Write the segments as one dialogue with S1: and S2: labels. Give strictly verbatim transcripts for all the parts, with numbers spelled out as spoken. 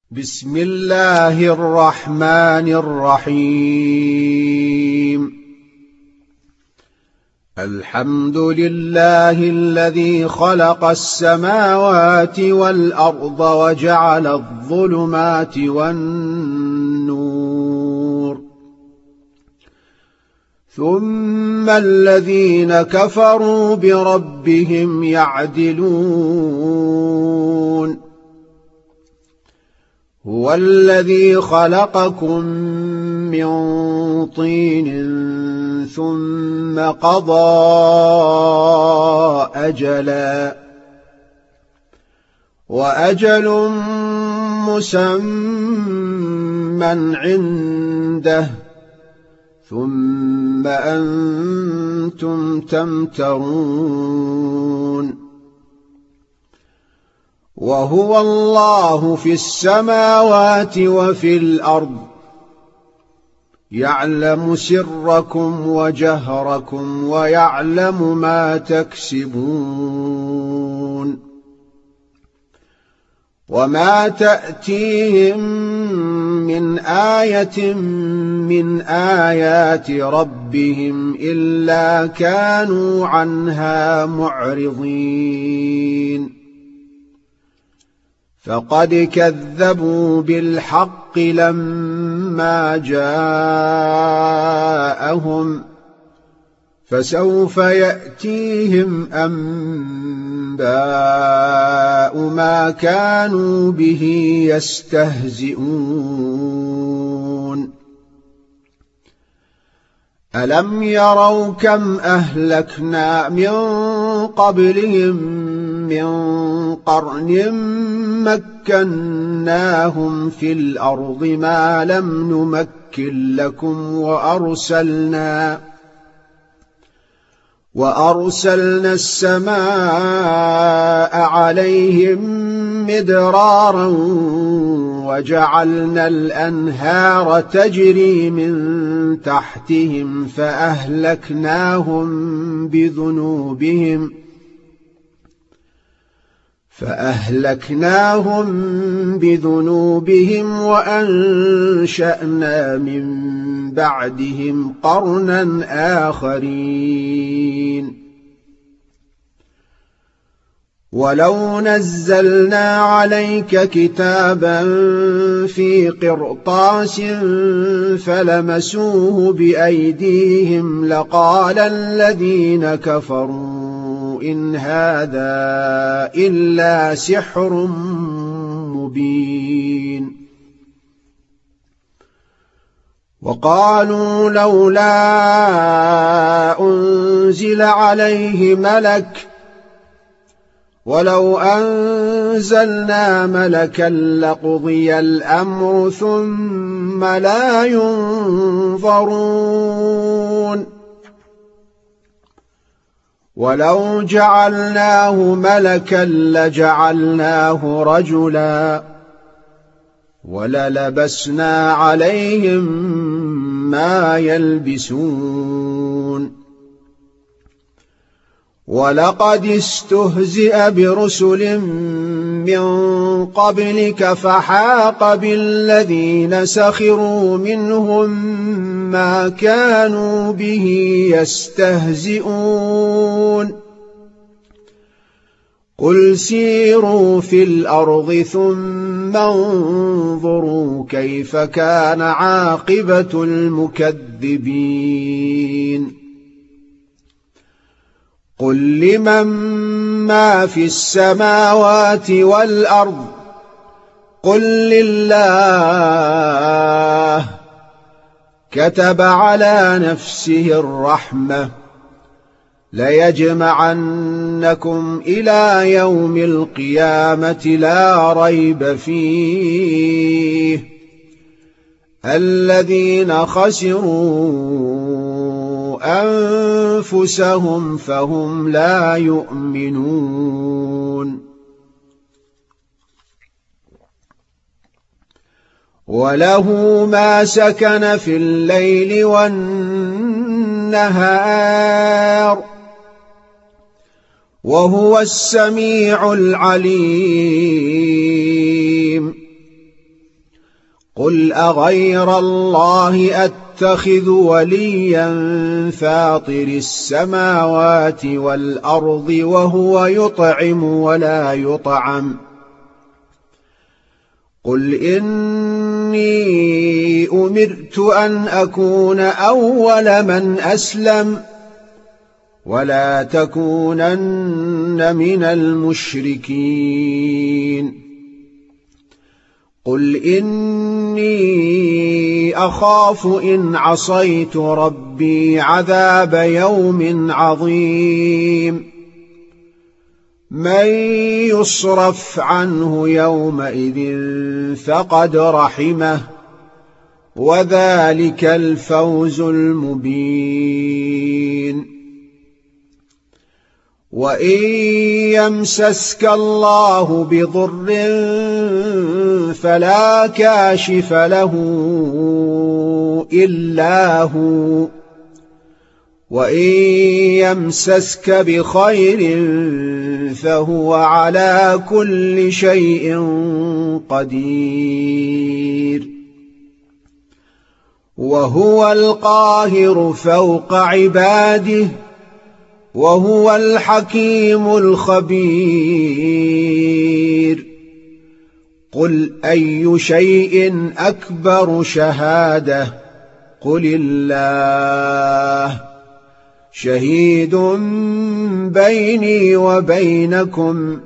S1: بسم الله الرحمن الرحيم. الحمد لله الذي خلق السماوات والأرض وجعل الظلمات والنور، ثم الذين كفروا بربهم يعدلون. هو الذي خلقكم من طين ثم قضى أجلا، وأجل مسمى عنده، ثم أنتم تمترون. وهو الله في السماوات وفي الأرض، يعلم سركم وجهركم ويعلم ما تكسبون. وما تأتيهم من آية من آيات ربهم إلا كانوا عنها معرضين. فقد كذبوا بالحق لما جاءهم، فسوف يأتيهم أنباء ما كانوا به يستهزئون. ألم يروا كم أهلكنا من قبلهم من قرن مكناهم في الأرض ما لم نمكن لكم، وأرسلنا وأرسلنا السماء عليهم مدرارا، وجعلنا الأنهار تجري من تحتهم فأهلكناهم بذنوبهم فأهلكناهم بذنوبهم وأنشأنا من بعدهم قرنا آخرين. ولو نزلنا عليك كتابا في قرطاس فلمسوه بأيديهم لقال الذين كفروا إن هذا إلا سحر مبين. وقالوا لولا أنزل عليه ملك، ولو أنزلنا ملكا لقضي الأمر ثم لا ينظرون. ولو جعلناه ملكا لجعلناه رجلا، وللبسنا عليهم ما يلبسون. ولقد استهزئ برسل من قبلك فحاق بالذين سخروا منهم ما كانوا به يستهزئون. قل سيروا في الأرض ثم انظروا كيف كان عاقبة المكذبين. قل لمن ما في السماوات والأرض، قل لله. كتب على نفسه الرحمة ليجمعنكم إلى يوم القيامة لا ريب فيه، الذين خسروا أنفسهم فهم لا يؤمنون. وله ما سكن في الليل والنهار، وهو السميع العليم. قل أغير الله أتخذ وليا فاطر السماوات والأرض وهو يطعم ولا يطعم قل إني أمرت أن أكون أول من أسلم ولا تكونن من المشركين قل إني أخاف إن عصيت ربي عذاب يوم عظيم من يصرف عنه يومئذ فقد رحمه وذلك الفوز المبين وإن يمسسك الله بضر فلا كاشف له إلا هو وإن يمسسك بخير فهو على كل شيء قدير وهو القاهر فوق عباده وهو الحكيم الخبير قل أي شيء أكبر شهادة قل الله شهيد بيني وبينكم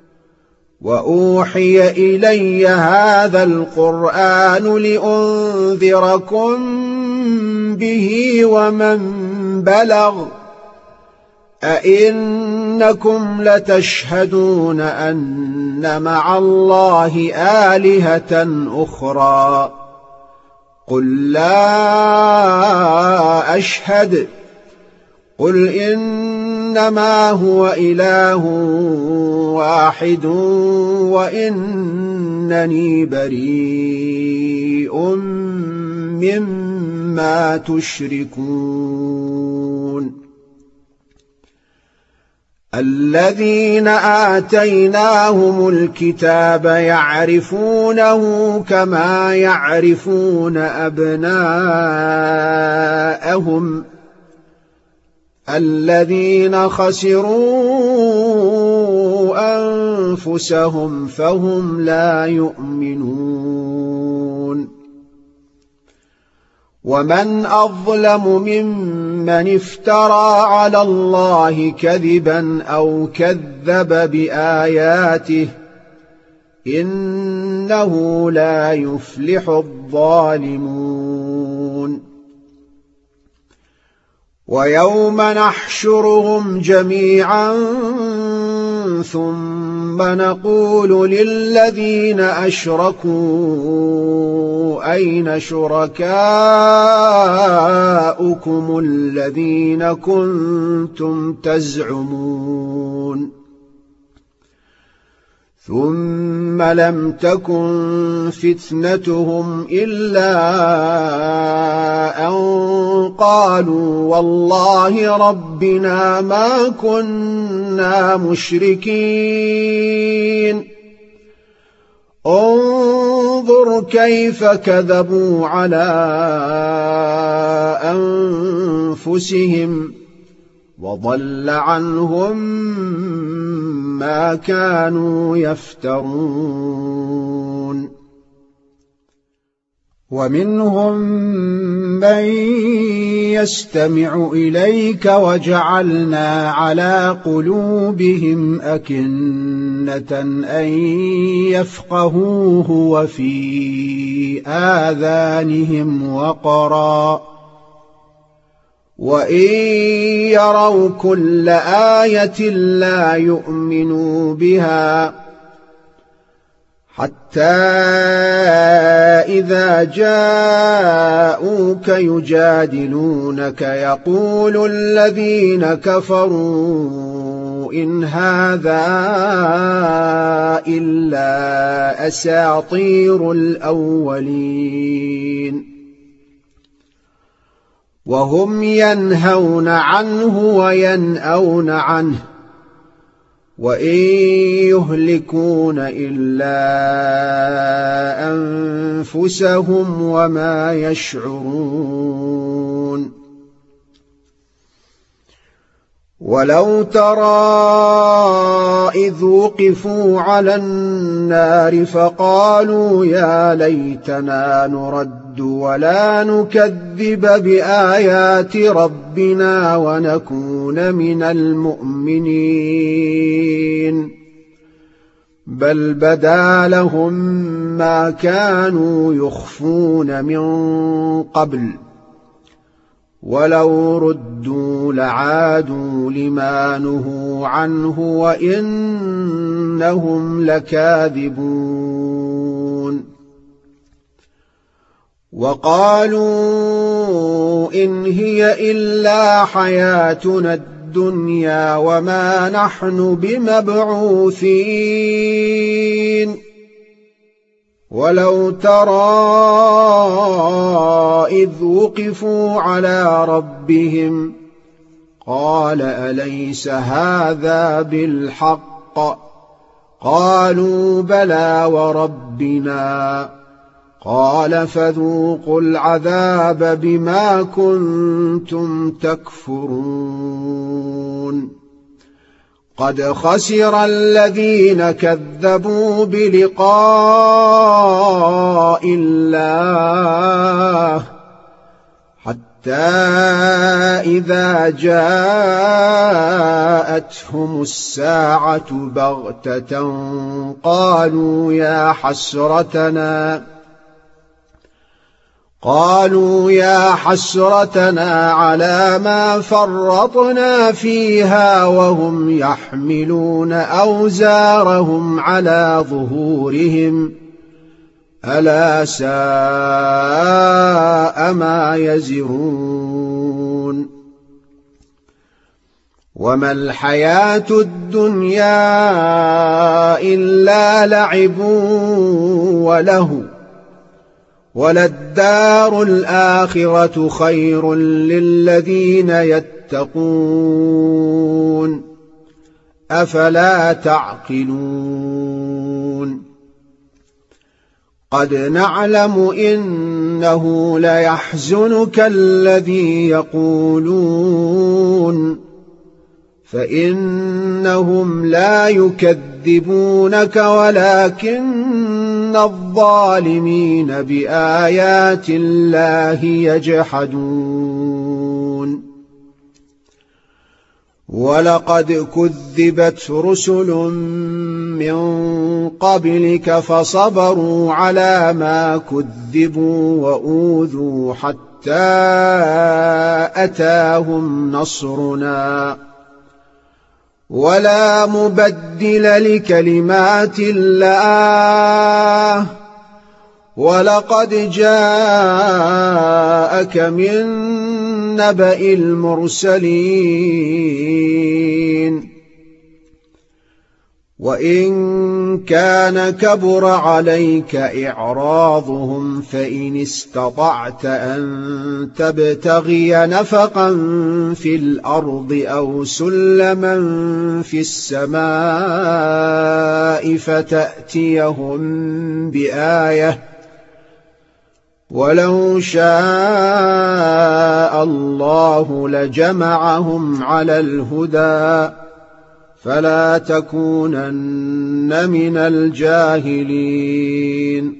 S1: وأوحي إلي هذا القرآن لأنذركم به ومن بلغ أئنكم لتشهدون أن مع الله آلهة أخرى قل لا أشهد قل إنما هو إله واحد وإنني بريء مما تشركون الذين آتيناهم الكتاب يعرفونه كما يعرفون أبناءهم الذين خسروا أنفسهم فهم لا يؤمنون ومن أظلم ممن افترى على الله كذبا أو كذب بآياته إنه لا يفلح الظالمون ويوم نحشرهم جميعا ثم نقول للذين أشركوا أين شركاؤكم الذين كنتم تزعمون ثم لم تكن فتنتهم إلا أن قالوا والله ربنا ما كنا مشركين انظر كيف كذبوا على أنفسهم وضل عنهم ما كانوا يفترون ومنهم من يستمع إليك وجعلنا على قلوبهم أكنة أن يفقهوه وفي آذانهم وقرا وإن يروا كل آية لا يؤمنوا بها حتى إذا جاءوك يجادلونك يقول الذين كفروا إن هذا إلا أساطير الأولين وهم ينهون عنه وينأون عنه وإن يهلكون إلا أنفسهم وما يشعرون. ولو ترى إذ وقفوا على النار فقالوا يا ليتنا نرد ولا نكذب بآيات ربنا ونكون من المؤمنين بل بدا لهم ما كانوا يخفون من قبل ولو ردوا لعادوا لما نهوا عنه وإنهم لكاذبون. وقالوا إن هي إلا حياتنا الدنيا وما نحن بمبعوثين. ولو ترى إذ وقفوا على ربهم قال أليس هذا بالحق قالوا بلى وربنا قال فذوقوا العذاب بما كنتم تكفرون. قد خسر الذين كذبوا بلقاء الله حتى إذا جاءتهم الساعة بغتة قالوا يا حسرتنا قالوا يا حسرتنا على ما فرطنا فيها وهم يحملون أوزارهم على ظهورهم ألا ساء ما يزرون. وما الحياة الدنيا إلا لعب وله وللدار الآخرة خير للذين يتقون أفلا تعقلون. قد نعلم إنه ليحزنك الذي يقولون فإنهم لا يكذبونك ولكن الظالمين بآيات الله يجحدون. ولقد كذبت رسل من قبلك فصبروا على ما كذبوا وأوذوا حتى أتاهم نصرنا ولا مبدل لكلمات الله ولقد جاءك من نبأ المرسلين. وإن كان كبر عليك إعراضهم فإن استطعت أن تبتغي نفقا في الأرض أو سلما في السماء فتأتيهم بآية ولو شاء الله لجمعهم على الهدى فلا تكونن من الجاهلين.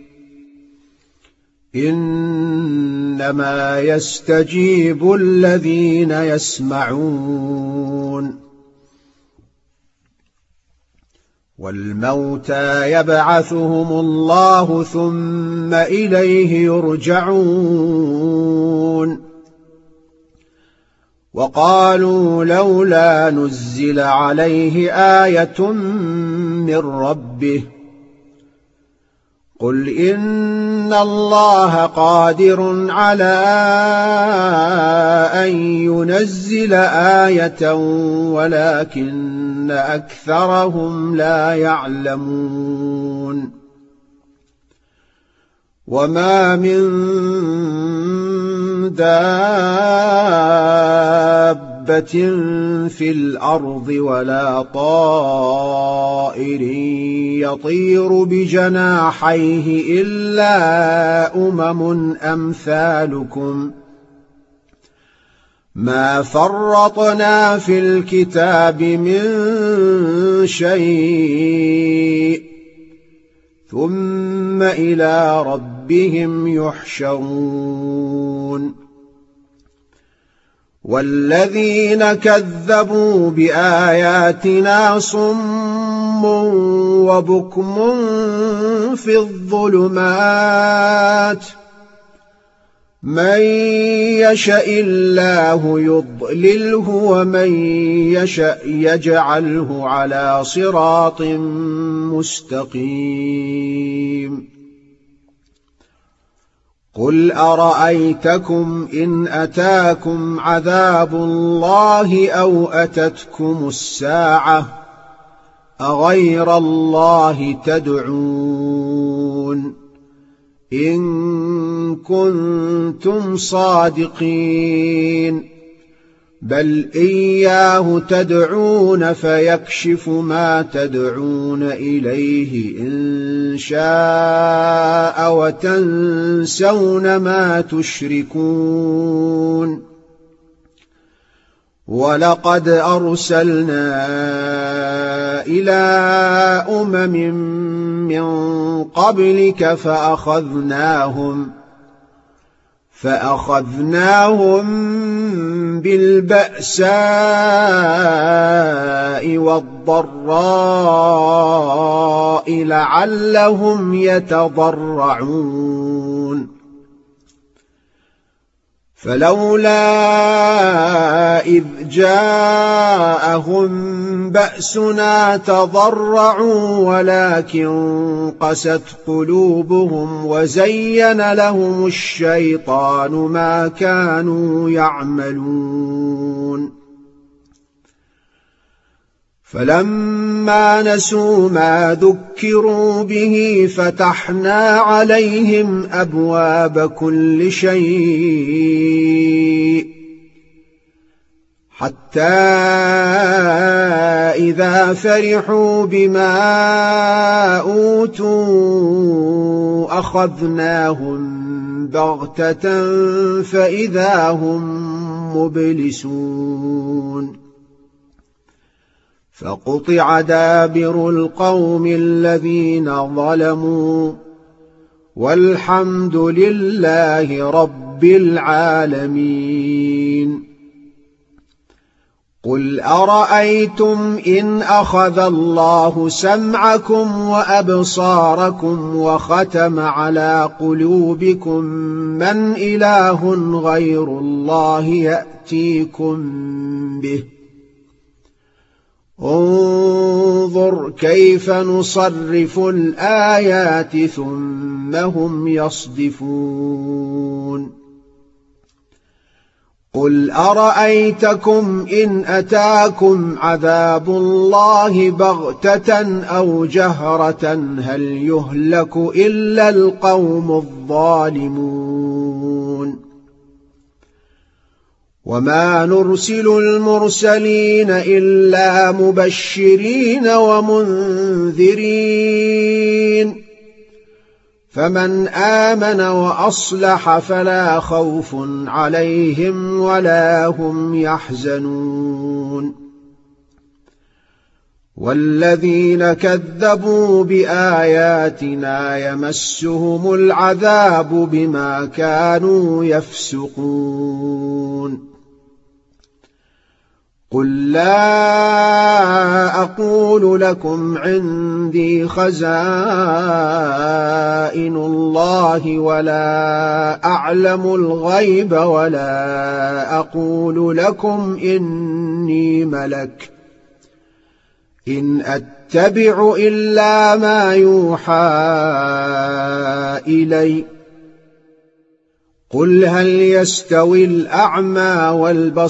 S1: إنما يستجيب الذين يسمعون والموتى يبعثهم الله ثم إليه يرجعون. وقالوا لولا نزل عليه آية من ربه قل إن الله قادر على أن ينزل آية ولكن أكثرهم لا يعلمون. وما من دابة دابة في الأرض ولا طائر يطير بجناحيه إلا أمم أمثالكم ما فرطنا في الكتاب من شيء ثم إلى ربهم يحشرون والذين كذبوا بآياتنا صم وبكم في الظلمات من يشاء الله يضلله ومن يشاء يجعله على صراط مستقيم قل أرأيتكم إن أتاكم عذاب الله أو أتتكم الساعة أغير الله تدعون إن كنتم صادقين بل إياه تدعون فيكشف ما تدعون إليه إن شاء وتنسون ما تشركون ولقد أرسلنا إلى أمم من قبلك فأخذناهم فأخذناهم بالبأساء والضراء لعلهم يتضرعون فلولا إذ جاءهم بأسنا تضرعوا ولكن قست قلوبهم وزين لهم الشيطان ما كانوا يعملون فلما نسوا ما ذكروا به فتحنا عليهم أبواب كل شيء حتى إذا فرحوا بما أوتوا أخذناهم بغتة فإذا هم مبلسون فقطع دابر القوم الذين ظلموا والحمد لله رب العالمين قل أرأيتم إن أخذ الله سمعكم وأبصاركم وختم على قلوبكم من إله غير الله يأتيكم به انظر كيف نصرف الآيات ثم هم يصدفون قل أرأيتكم إن أتاكم عذاب الله بغتة أو جهرة هل يهلك إلا القوم الظالمون وما نرسل المرسلين إلا مبشرين ومنذرين فمن آمن وأصلح فلا خوف عليهم ولا هم يحزنون والذين كذبوا بآياتنا يمسهم العذاب بما كانوا يفسقون قل لا أقول لكم عندي خزائن الله ولا أعلم الغيب ولا أقول لكم إني ملك إن أتبع إلا ما يوحى إلي قل هل يستوي الأعمى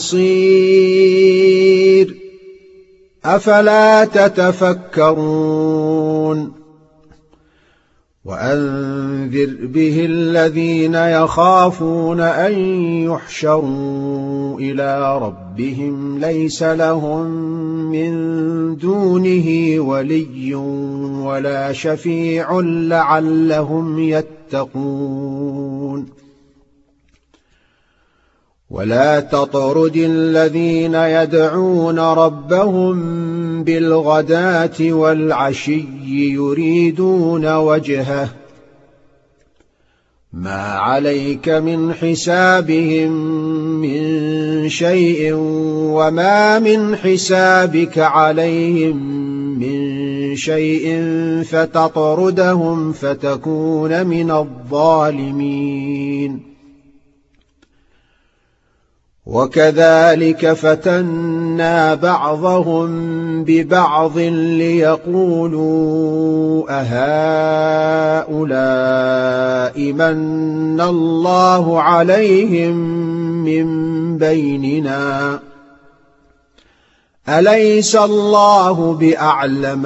S1: والبصير أفلا تتفكرون وأنذر به الذين يخافون أن يحشروا إلى ربهم ليس لهم من دونه ولي ولا شفيع لعلهم يتقون ولا تطرد الذين يدعون ربهم بالغداة والعشي يريدون وجهه ما عليك من حسابهم من شيء وما من حسابك عليهم من شيء فتطردهم فتكون من الظالمين وكذلك فتنا بعضهم ببعض ليقولوا أهؤلاء من الله عليهم من بيننا أليس الله بأعلم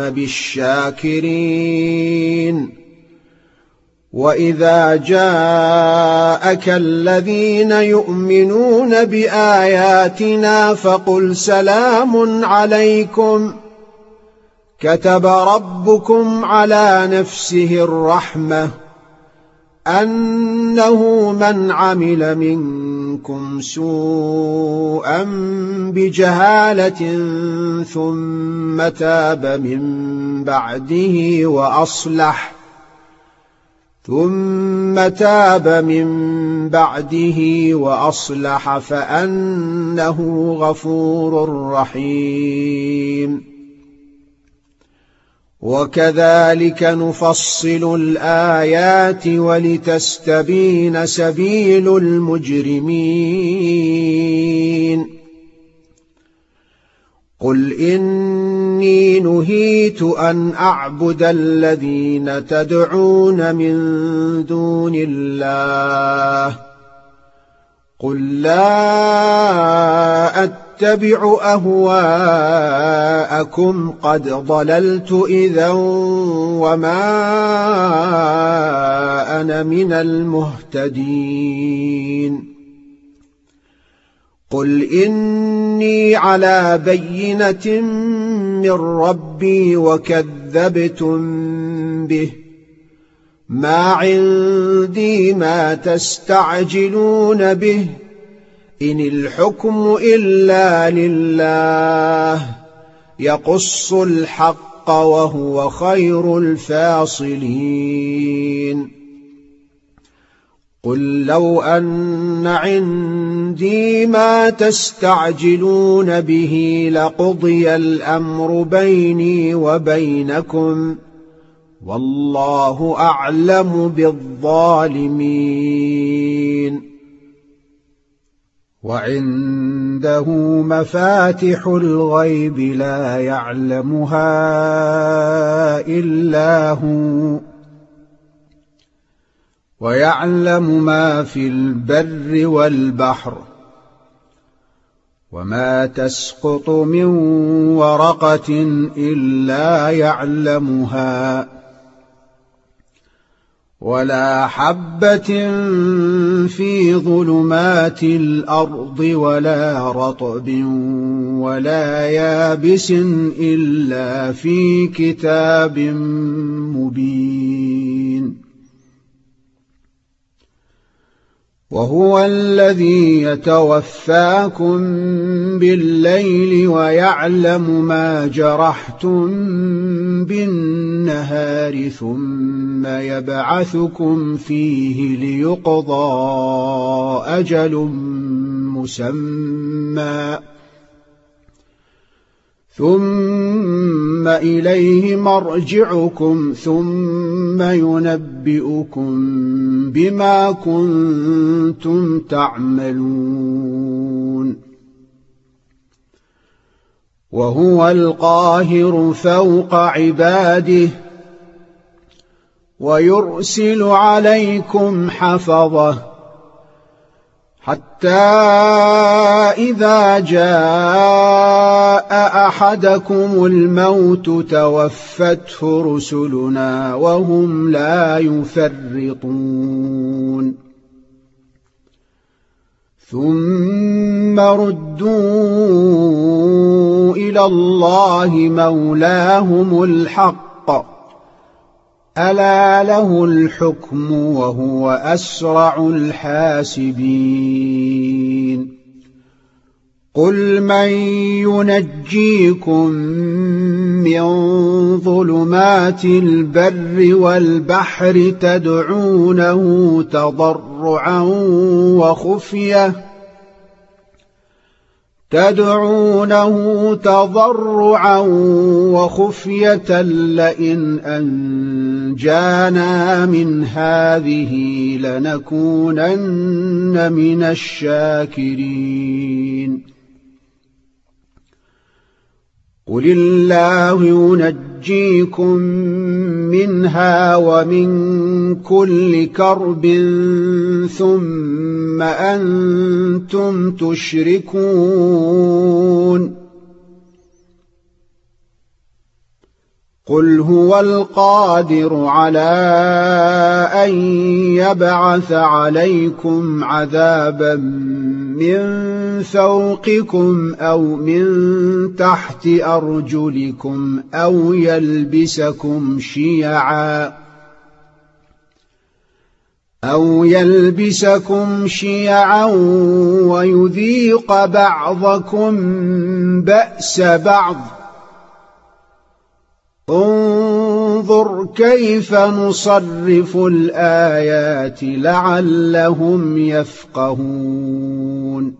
S1: بالشاكرين وإذا جاءك الذين يؤمنون بآياتنا فقل سلام عليكم كتب ربكم على نفسه الرحمة أنه من عمل منكم سوءا بجهالة ثم تاب من بعده وأصلح ثم تاب من بعده وأصلح فأنه غفور رحيم وكذلك نفصل الآيات ولتستبين سبيل المجرمين قل إني نهيت أن أعبد الذين تدعون من دون الله قل لا أتبع أهواءكم قد ضللت إذا وما أنا من المهتدين قل إني على بينة من ربي وكذبتم به ما عندي ما تستعجلون به إن الحكم إلا لله يقص الحق وهو خير الفاصلين قل لو أن عندي ما تستعجلون به لقضي الأمر بيني وبينكم والله أعلم بالظالمين وعنده مفاتح الغيب لا يعلمها إلا هو ويعلم ما في البر والبحر وما تسقط من ورقة إلا يعلمها ولا حبة في ظلمات الأرض ولا رطب ولا يابس إلا في كتاب مبين وهو الذي يتوفاكم بالليل ويعلم ما جرحتم بالنهار ثم يبعثكم فيه ليقضى أجل مسمى ثم إليه مرجعكم ثم ينبئكم بما كنتم تعملون وهو القاهر فوق عباده ويرسل عليكم حفظه حتى إذا جاء أحدكم الموت توفته رسلنا وهم لا يفرطون ثم ردوا إلى الله مولاهم الحق ألا له الحكم وهو أسرع الحاسبين قل من ينجيكم من ظلمات البر والبحر تدعونه تضرعا وخفية تدعونه تضرعا وخفية لئن أنجانا من هذه لنكونن من الشاكرين قل الله ينجيكم منها ومن كل كرب ثم أنتم تشركون قل هو القادر على أن يبعث عليكم عذابا من فوقكم أو من تحت أرجلكم أو يلبسكم شيعا أو يلبسكم شيعا ويذيق بعضكم بأس بعض انظر كيف نصرف الآيات لعلهم يفقهون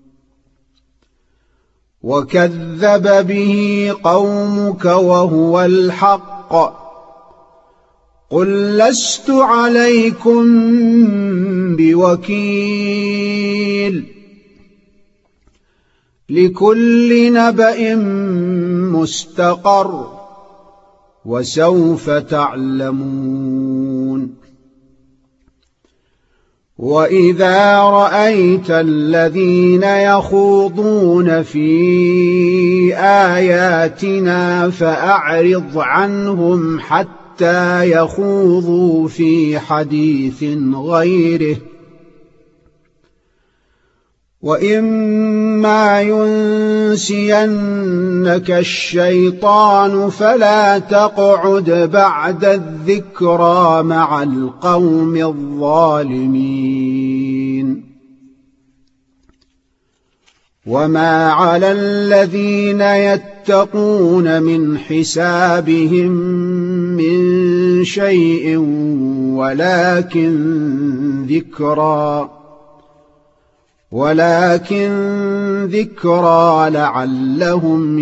S1: وكذب به قومك وهو الحق قل لست عليكم بوكيل لكل نبأ مستقر وسوف تعلمون وإذا رأيت الذين يخوضون في آياتنا فأعرض عنهم حتى يخوضوا في حديث غيره وإما ينسينك الشيطان فلا تقعد بعد الذكرى مع القوم الظالمين وما على الذين يتقون من حسابهم من شيء ولكن ذكرى ولكن ذكرى لعلهم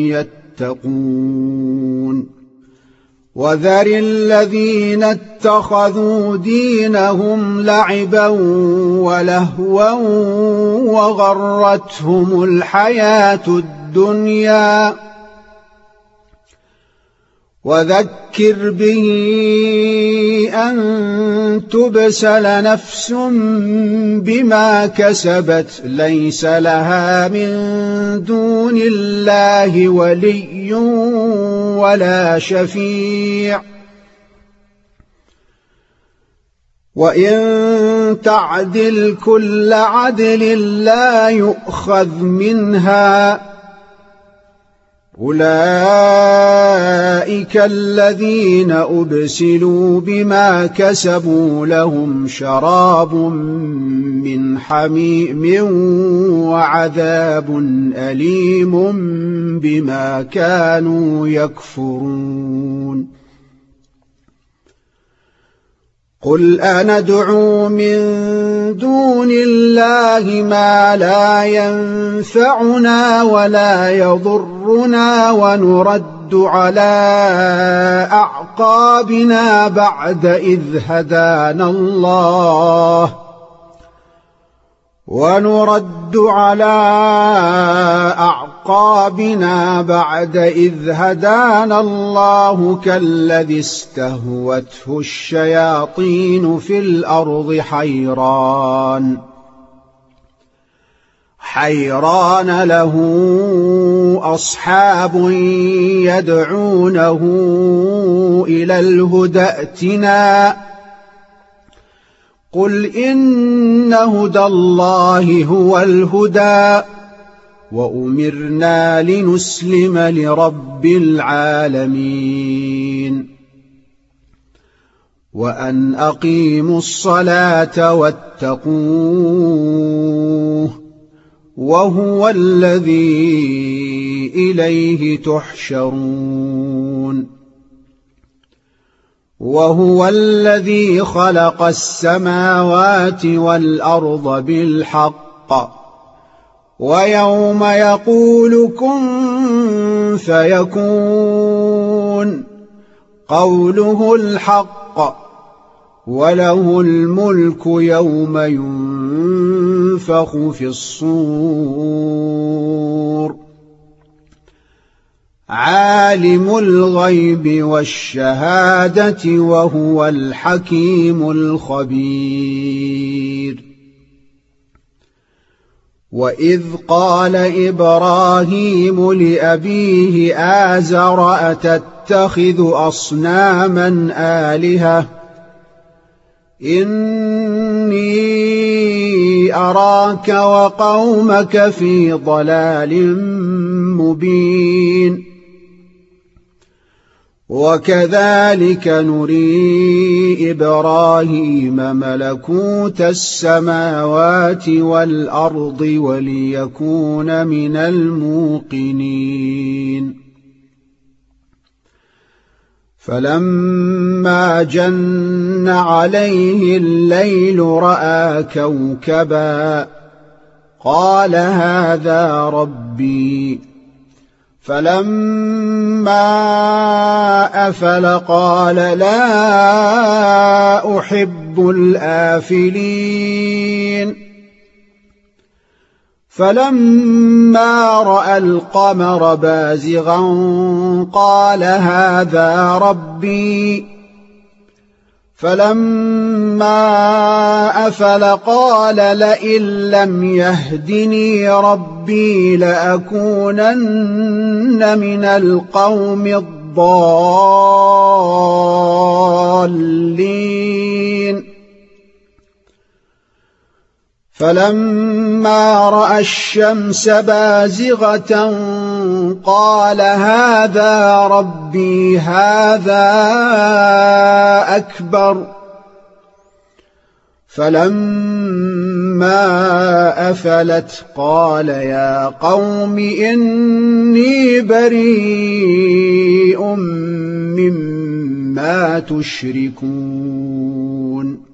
S1: يتقون وذر الذين اتخذوا دينهم لعبا ولهوا وغرتهم الحياة الدنيا وذكر به أن تبسل نفس بما كسبت ليس لها من دون الله ولي ولا شفيع وإن تعدل كل عدل لا يؤخذ منها أولئك الذين أبسلوا بما كسبوا لهم شراب من حميم وعذاب أليم بما كانوا يكفرون قل أندعو من دون الله ما لا ينفعنا ولا يضرنا ونرد على أعقابنا بعد إذ هدانا الله ونرد على أعقابنا بعد إذ هدانا الله كالذي استهوته الشياطين في الأرض حيران حيران له أصحاب يدعونه إلى الهدى ائتنا قل إن هدى الله هو الهدى وأمرنا لنسلم لرب العالمين وأن أقيموا الصلاة واتقوه وهو الذي إليه تحشرون وهو الذي خلق السماوات والأرض بالحق ويوم يقول كن فيكون قوله الحق وله الملك يوم ينفخ في الصور عالم الغيب والشهادة وهو الحكيم الخبير وإذ قال إبراهيم لأبيه آزر أتتخذ أصناما آلهة إني أراك وقومك في ضلال مبين وكذلك نري إبراهيم ملكوت السماوات والأرض وليكون من الموقنين فلما جن عليه الليل رأى كوكبا قال هذا ربي فلما أفل قال لا أحب الآفلين فلما رأى القمر بازغا قال هذا ربي فلما أفل قال لئن لم يهدني ربي لأكونن من القوم الضالين فلما رأى الشمس بازغة قال هذا ربي هذا أكبر فلما أفلت قال يا قوم إني بريء مما تشركون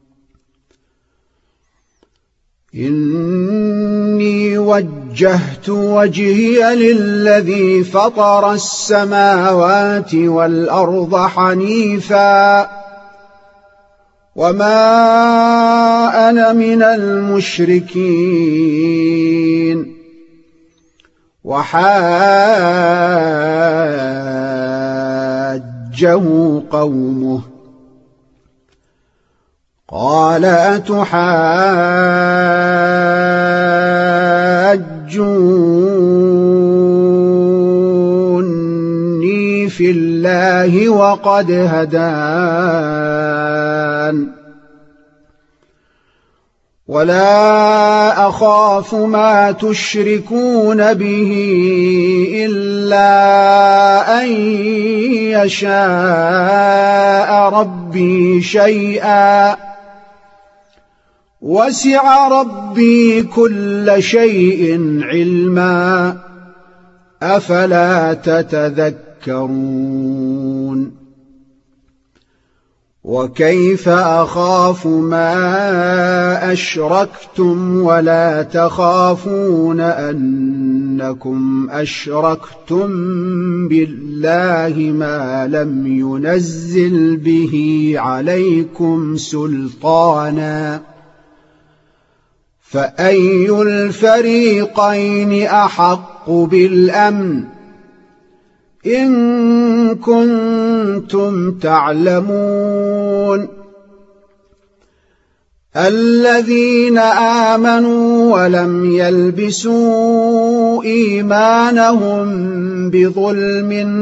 S1: إني وجهت وجهي للذي فطر السماوات والأرض حنيفا وما أنا من المشركين وحاجه قومه قال أتحاجوني في الله وقد هدان ولا أخاف ما تشركون به إلا أن يشاء ربي شيئا وسع ربي كل شيء علما أفلا تتذكرون وكيف أخاف ما أشركتم ولا تخافون أنكم أشركتم بالله ما لم ينزل به عليكم سلطانا فأي الفريقين أحق بالأمن إن كنتم تعلمون الذين آمنوا ولم يلبسوا إيمانهم بظلم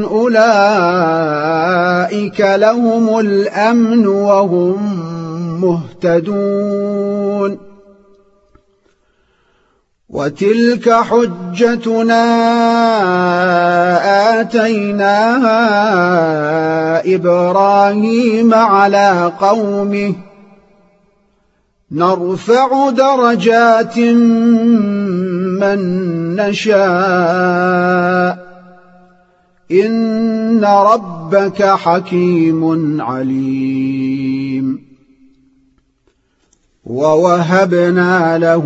S1: أولئك لهم الأمن وهم مهتدون وتلك حجتنا آتيناها إبراهيم على قومه نرفع درجات من نشاء إن ربك حكيم عليم. ووهبنا له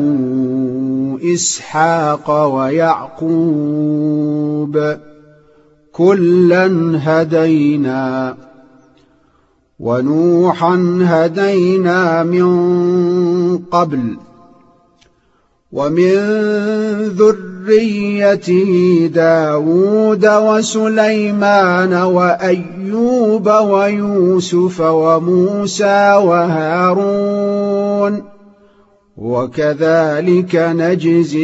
S1: إسحاق ويعقوب كلا هدينا ونوحا هدينا من قبل ومن ذريته داود وسليمان وأيوب ويوسف وموسى وهارون وكذلك نجزي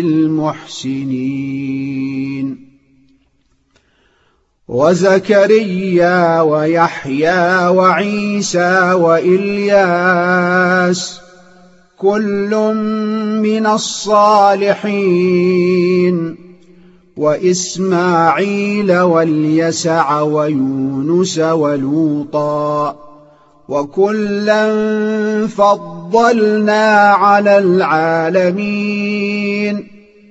S1: المحسنين. وزكريا ويحيى وعيسى وإلياس كل من الصالحين وإسماعيل واليسع ويونس ولوطا وكلا فضلنا على العالمين.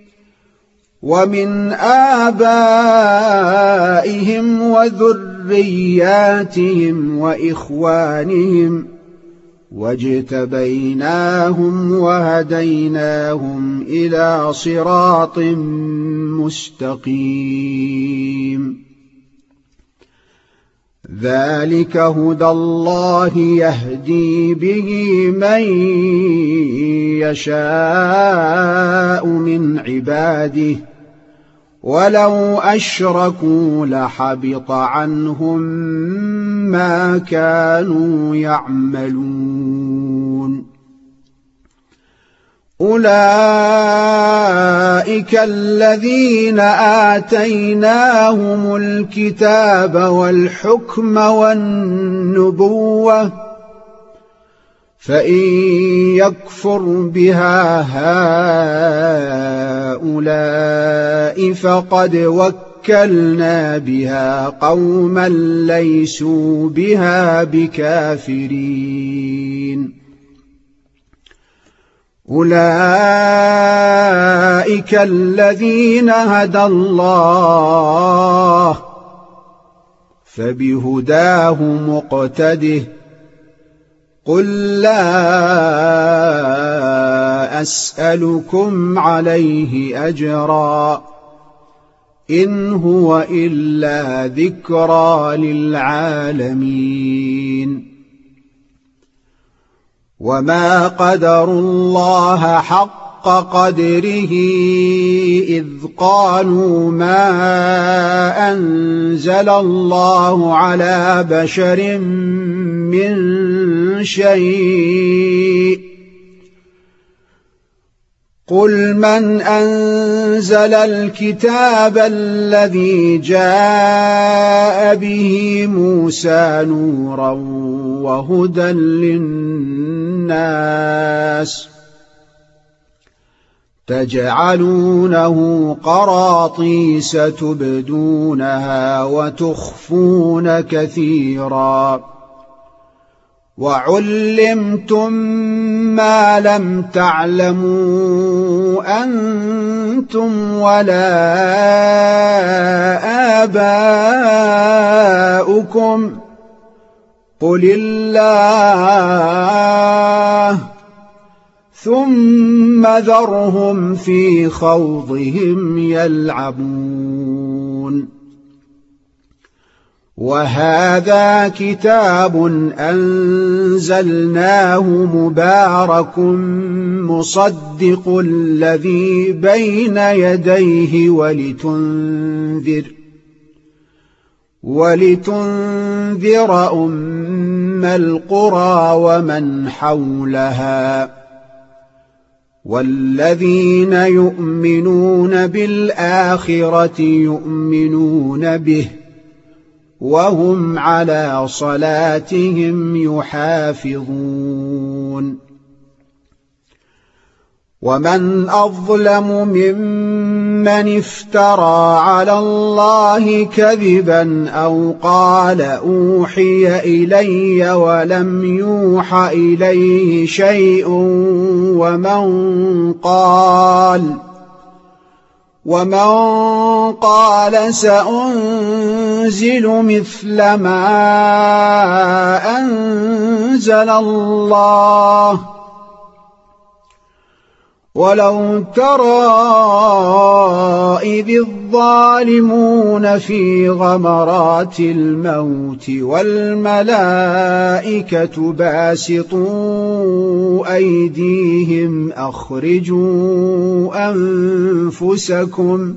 S1: ومن آبائهم وذرياتهم وإخوانهم واجتبيناهم وهديناهم إلى صراط مستقيم. ذلك هدى الله يهدي به من يشاء من عباده ولو أشركوا لحبط عنهم ما كانوا يعملون. أولئك الذين آتيناهم الكتاب والحكم والنبوة فإن يكفر بها هؤلاء فقد وكلنا بها قوما ليسوا بها بكافرين. أولئك الذين هدى الله فبهداه مقتده قل لا أسألكم عليه أجرا إن هو إلا ذكرى للعالمين. وما قدروا الله حق قدره إذ قالوا ما أنزل الله على بشر من شيء قل من أنزل الكتاب الذي جاء به موسى نورا وهدى للناس تجعلونه قراطيس تبدونها وتخفون كثيرا وعلمتم ما لم تعلموا أنتم ولا آباؤكم قل الله ثم ذرهم في خوضهم يلعبون. وهذا كتاب أنزلناه مبارك مصدق الذي بين يديه ولتنذر ولتنذر أم القرى ومن حولها والذين يؤمنون بالآخرة يؤمنون به وهم على صلاتهم يحافظون. ومن أظلم ممن افترى على الله كذبا أو قال أوحي إلي ولم يوح إليه شيء ومن قال ومن قال سأنزل مثل ما أنزل الله ولو ترى إذ الظالمون في غمرات الموت والملائكة باسطوا أيديهم أخرجوا أنفسكم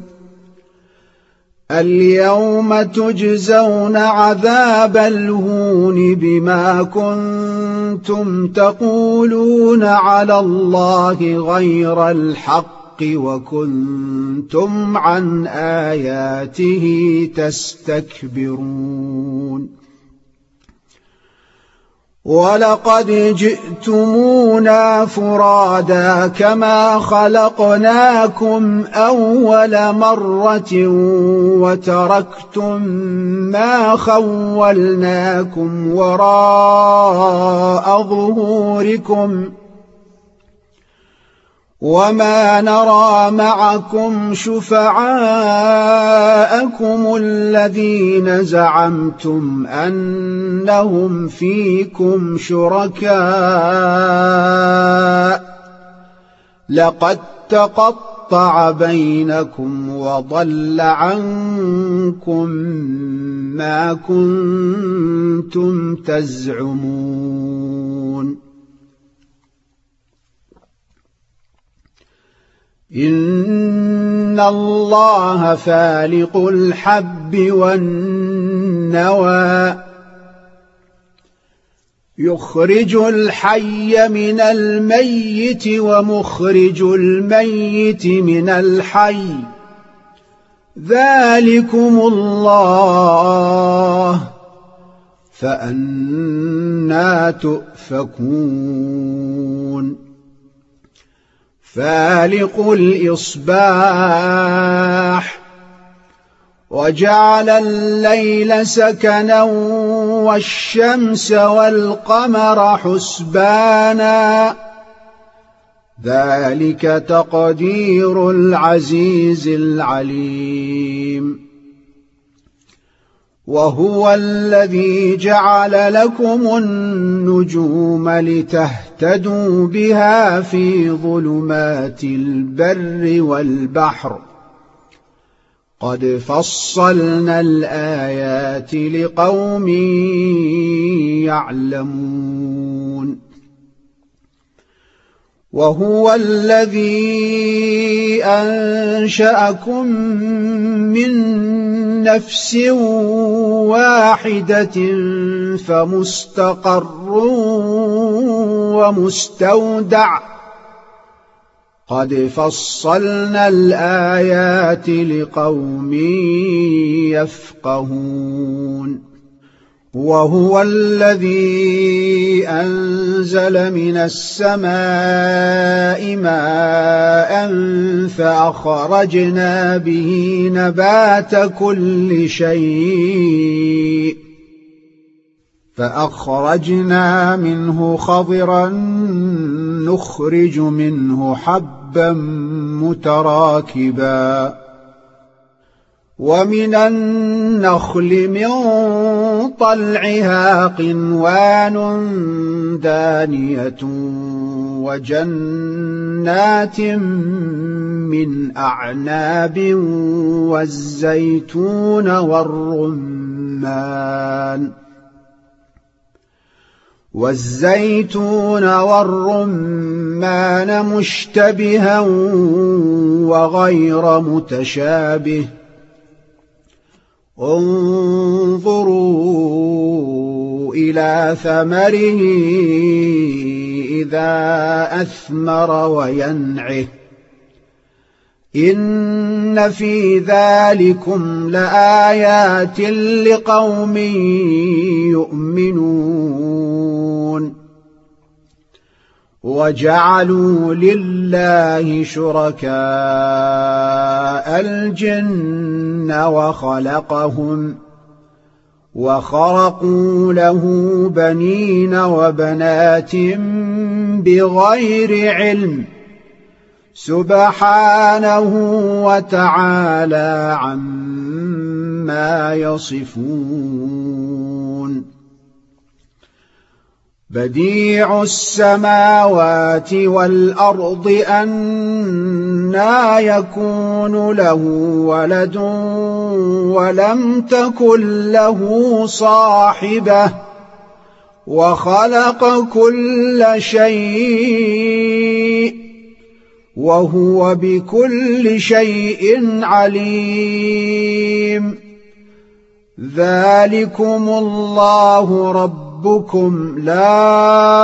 S1: اليوم تجزون عذاب الهون بما كنتم تقولون على الله غير الحق وكنتم عن آياته تستكبرون ولقد جئتمونا فرادا كما خلقناكم أول مرة وتركتم ما خولناكم وراء ظهوركم وما نرى معكم شفعاءكم الذين زعمتم أنهم فيكم شركاء لقد تقطع بينكم وضل عنكم ما كنتم تزعمون إن الله فالق الحب والنوى يخرج الحي من الميت ومخرج الميت من الحي ذلكم الله فأنى تؤفكون فالق الإصباح وجعل الليل سكنا والشمس والقمر حسبانا ذلك تقدير العزيز العليم وهو الذي جعل لكم النجوم لتهتدوا بها في ظلمات البر والبحر قد فصلنا الآيات لقوم يعلمون وهو الذي أنشأكم من نفس واحدة فمستقر ومستودع قد فصلنا الآيات لقوم يفقهون وهو الذي أنزل من السماء ماء فأخرجنا به نبات كل شيء فأخرجنا منه خضرا نخرج منه حبا متراكبا ومن النخل من طلعها قنوان دانية وجنات من أعناب والزيتون والرمان والزيتون والرمان مشتبها وغير متشابه انظروا إلى ثمره إذا أثمر وينعه إن في ذلكم لآيات لقوم يؤمنون وجعلوا لله شركاء الجن وخلقهم وخرقوا له بنين وبنات بغير علم سبحانه وتعالى عما يصفون. بديع السماوات والأرض أنى يكون له ولد ولم تكن له صاحبة وخلق كل شيء وهو بكل شيء عليم. ذلكم الله ربكم لا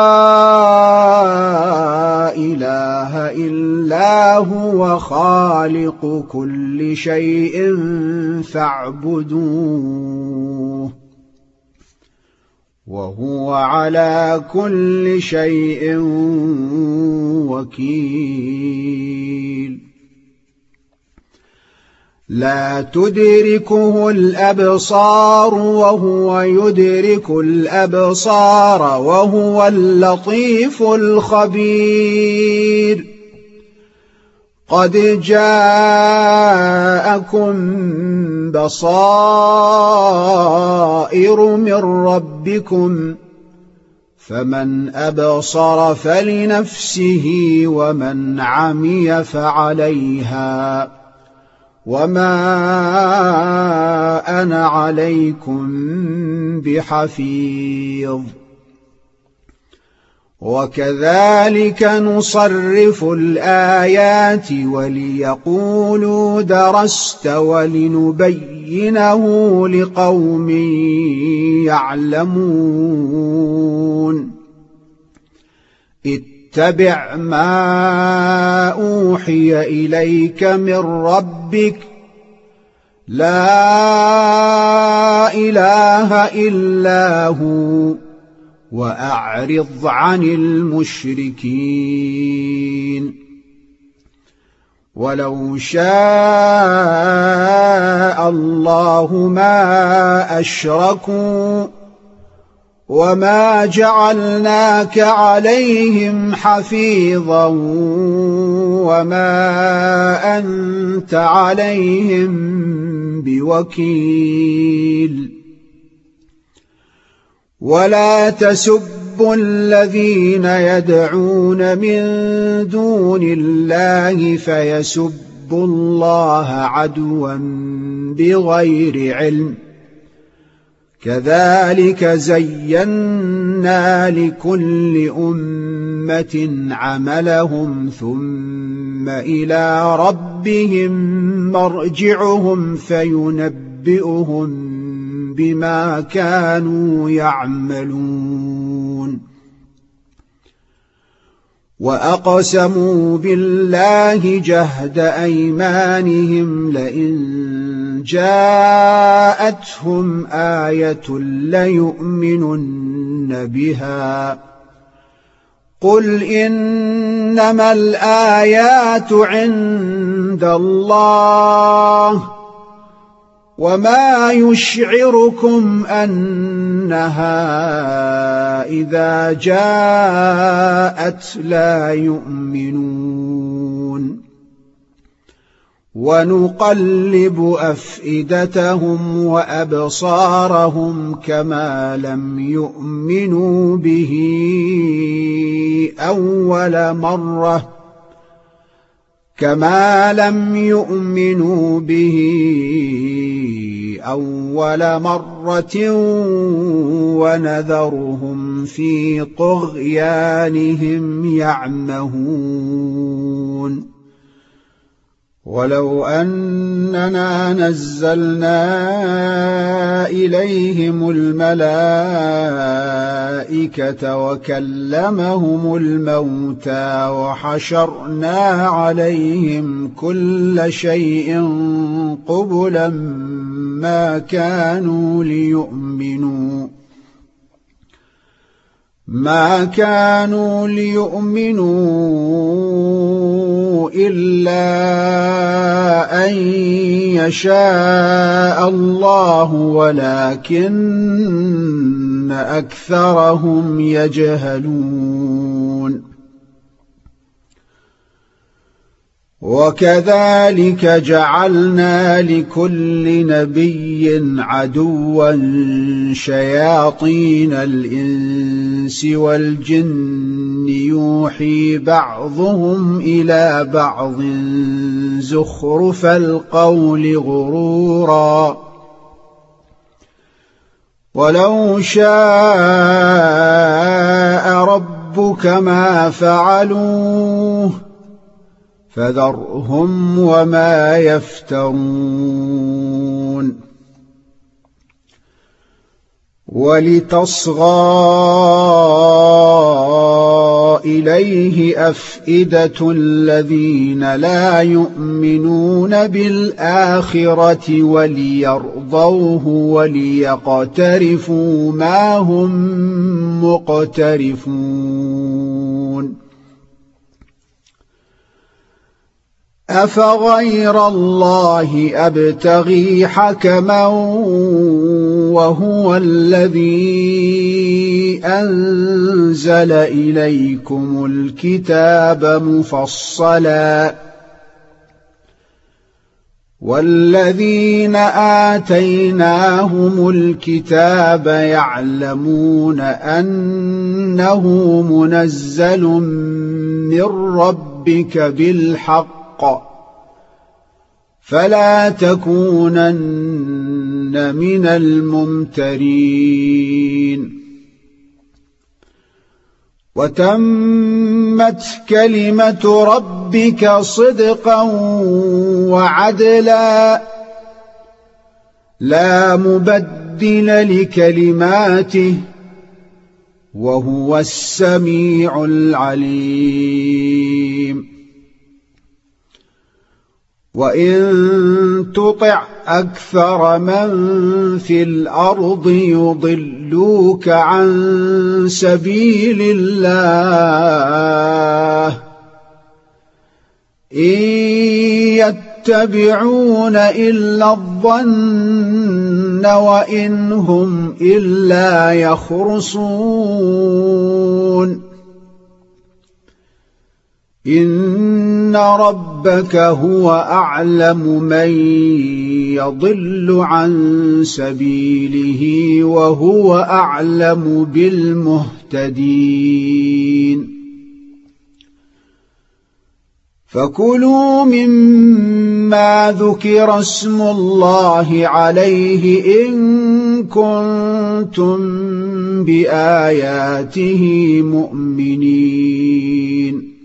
S1: إله إلا هو خالق كل شيء فاعبدوه وهو على كل شيء وكيل. لا تدركه الأبصار وهو يدرك الأبصار وهو اللطيف الخبير. قد جاءكم بصائر من ربكم فمن أبصر فلنفسه ومن عمي فعليها وما أنا عليكم بحفيظ. وكذلك نصرف الآيات وليقولوا درست ولنبينه لقوم يعلمون. اتبع ما أوحي إليك من ربك لا إله إلا هو وأعرض عن المشركين. ولو شاء الله ما أشركوا وما جعلناك عليهم حفيظا وما أنت عليهم بوكيل. ولا تسبوا الذين يدعون من دون الله فيسبوا الله عدوا بغير علم. كذلك زينا لكل أمة عملهم ثم إلى ربهم مرجعهم فينبئهم بما كانوا يعملون. وأقسموا بالله جهد أيمانهم لئن جاءتهم آية ليؤمنن بها قل إنما الآيات عند الله وما يشعركم أنها إذا جاءت لا يؤمنون. ونقلب أفئدتهم وأبصارهم كما لم يؤمنوا به أول مرة كما لم يؤمنوا به أول مرة ونذرهم في طغيانهم يعمهون. ولو أننا نزلنا إليهم الملائكة وكلمهم الموتى وحشرنا عليهم كل شيء قبلا ما كانوا ليؤمنوا ما كانوا ليؤمنوا إلا أن يشاء الله ولكن أكثرهم يجهلون وكذلك جعلنا لكل نبي عدوا شياطين الإنس والجن يوحي بعضهم إلى بعض زخرف القول غرورا ولو شاء ربك ما فعلوه فذرهم وما يفترون ولتصغى إليه أفئدة الذين لا يؤمنون بالآخرة وليرضوه وليقترفوا ما هم مقترفون أفغير الله أبتغي حكما وهو الذي أنزل إليكم الكتاب مفصلا والذين آتيناهم الكتاب يعلمون أنه منزل من ربك بالحق فلا تكونن من الممترين وتمت كلمة ربك صدقا وعدلا لا مبدل لكلماته وهو السميع العليم وإن تطع أكثر من في الأرض يضلوك عن سبيل الله إن يتبعون إلا الظن وإن هم إلا يخرصون إن ربك هو أعلم من يضل عن سبيله وهو أعلم بالمهتدين فكلوا مما ذكر اسم الله عليه إن كنتم بآياته مؤمنين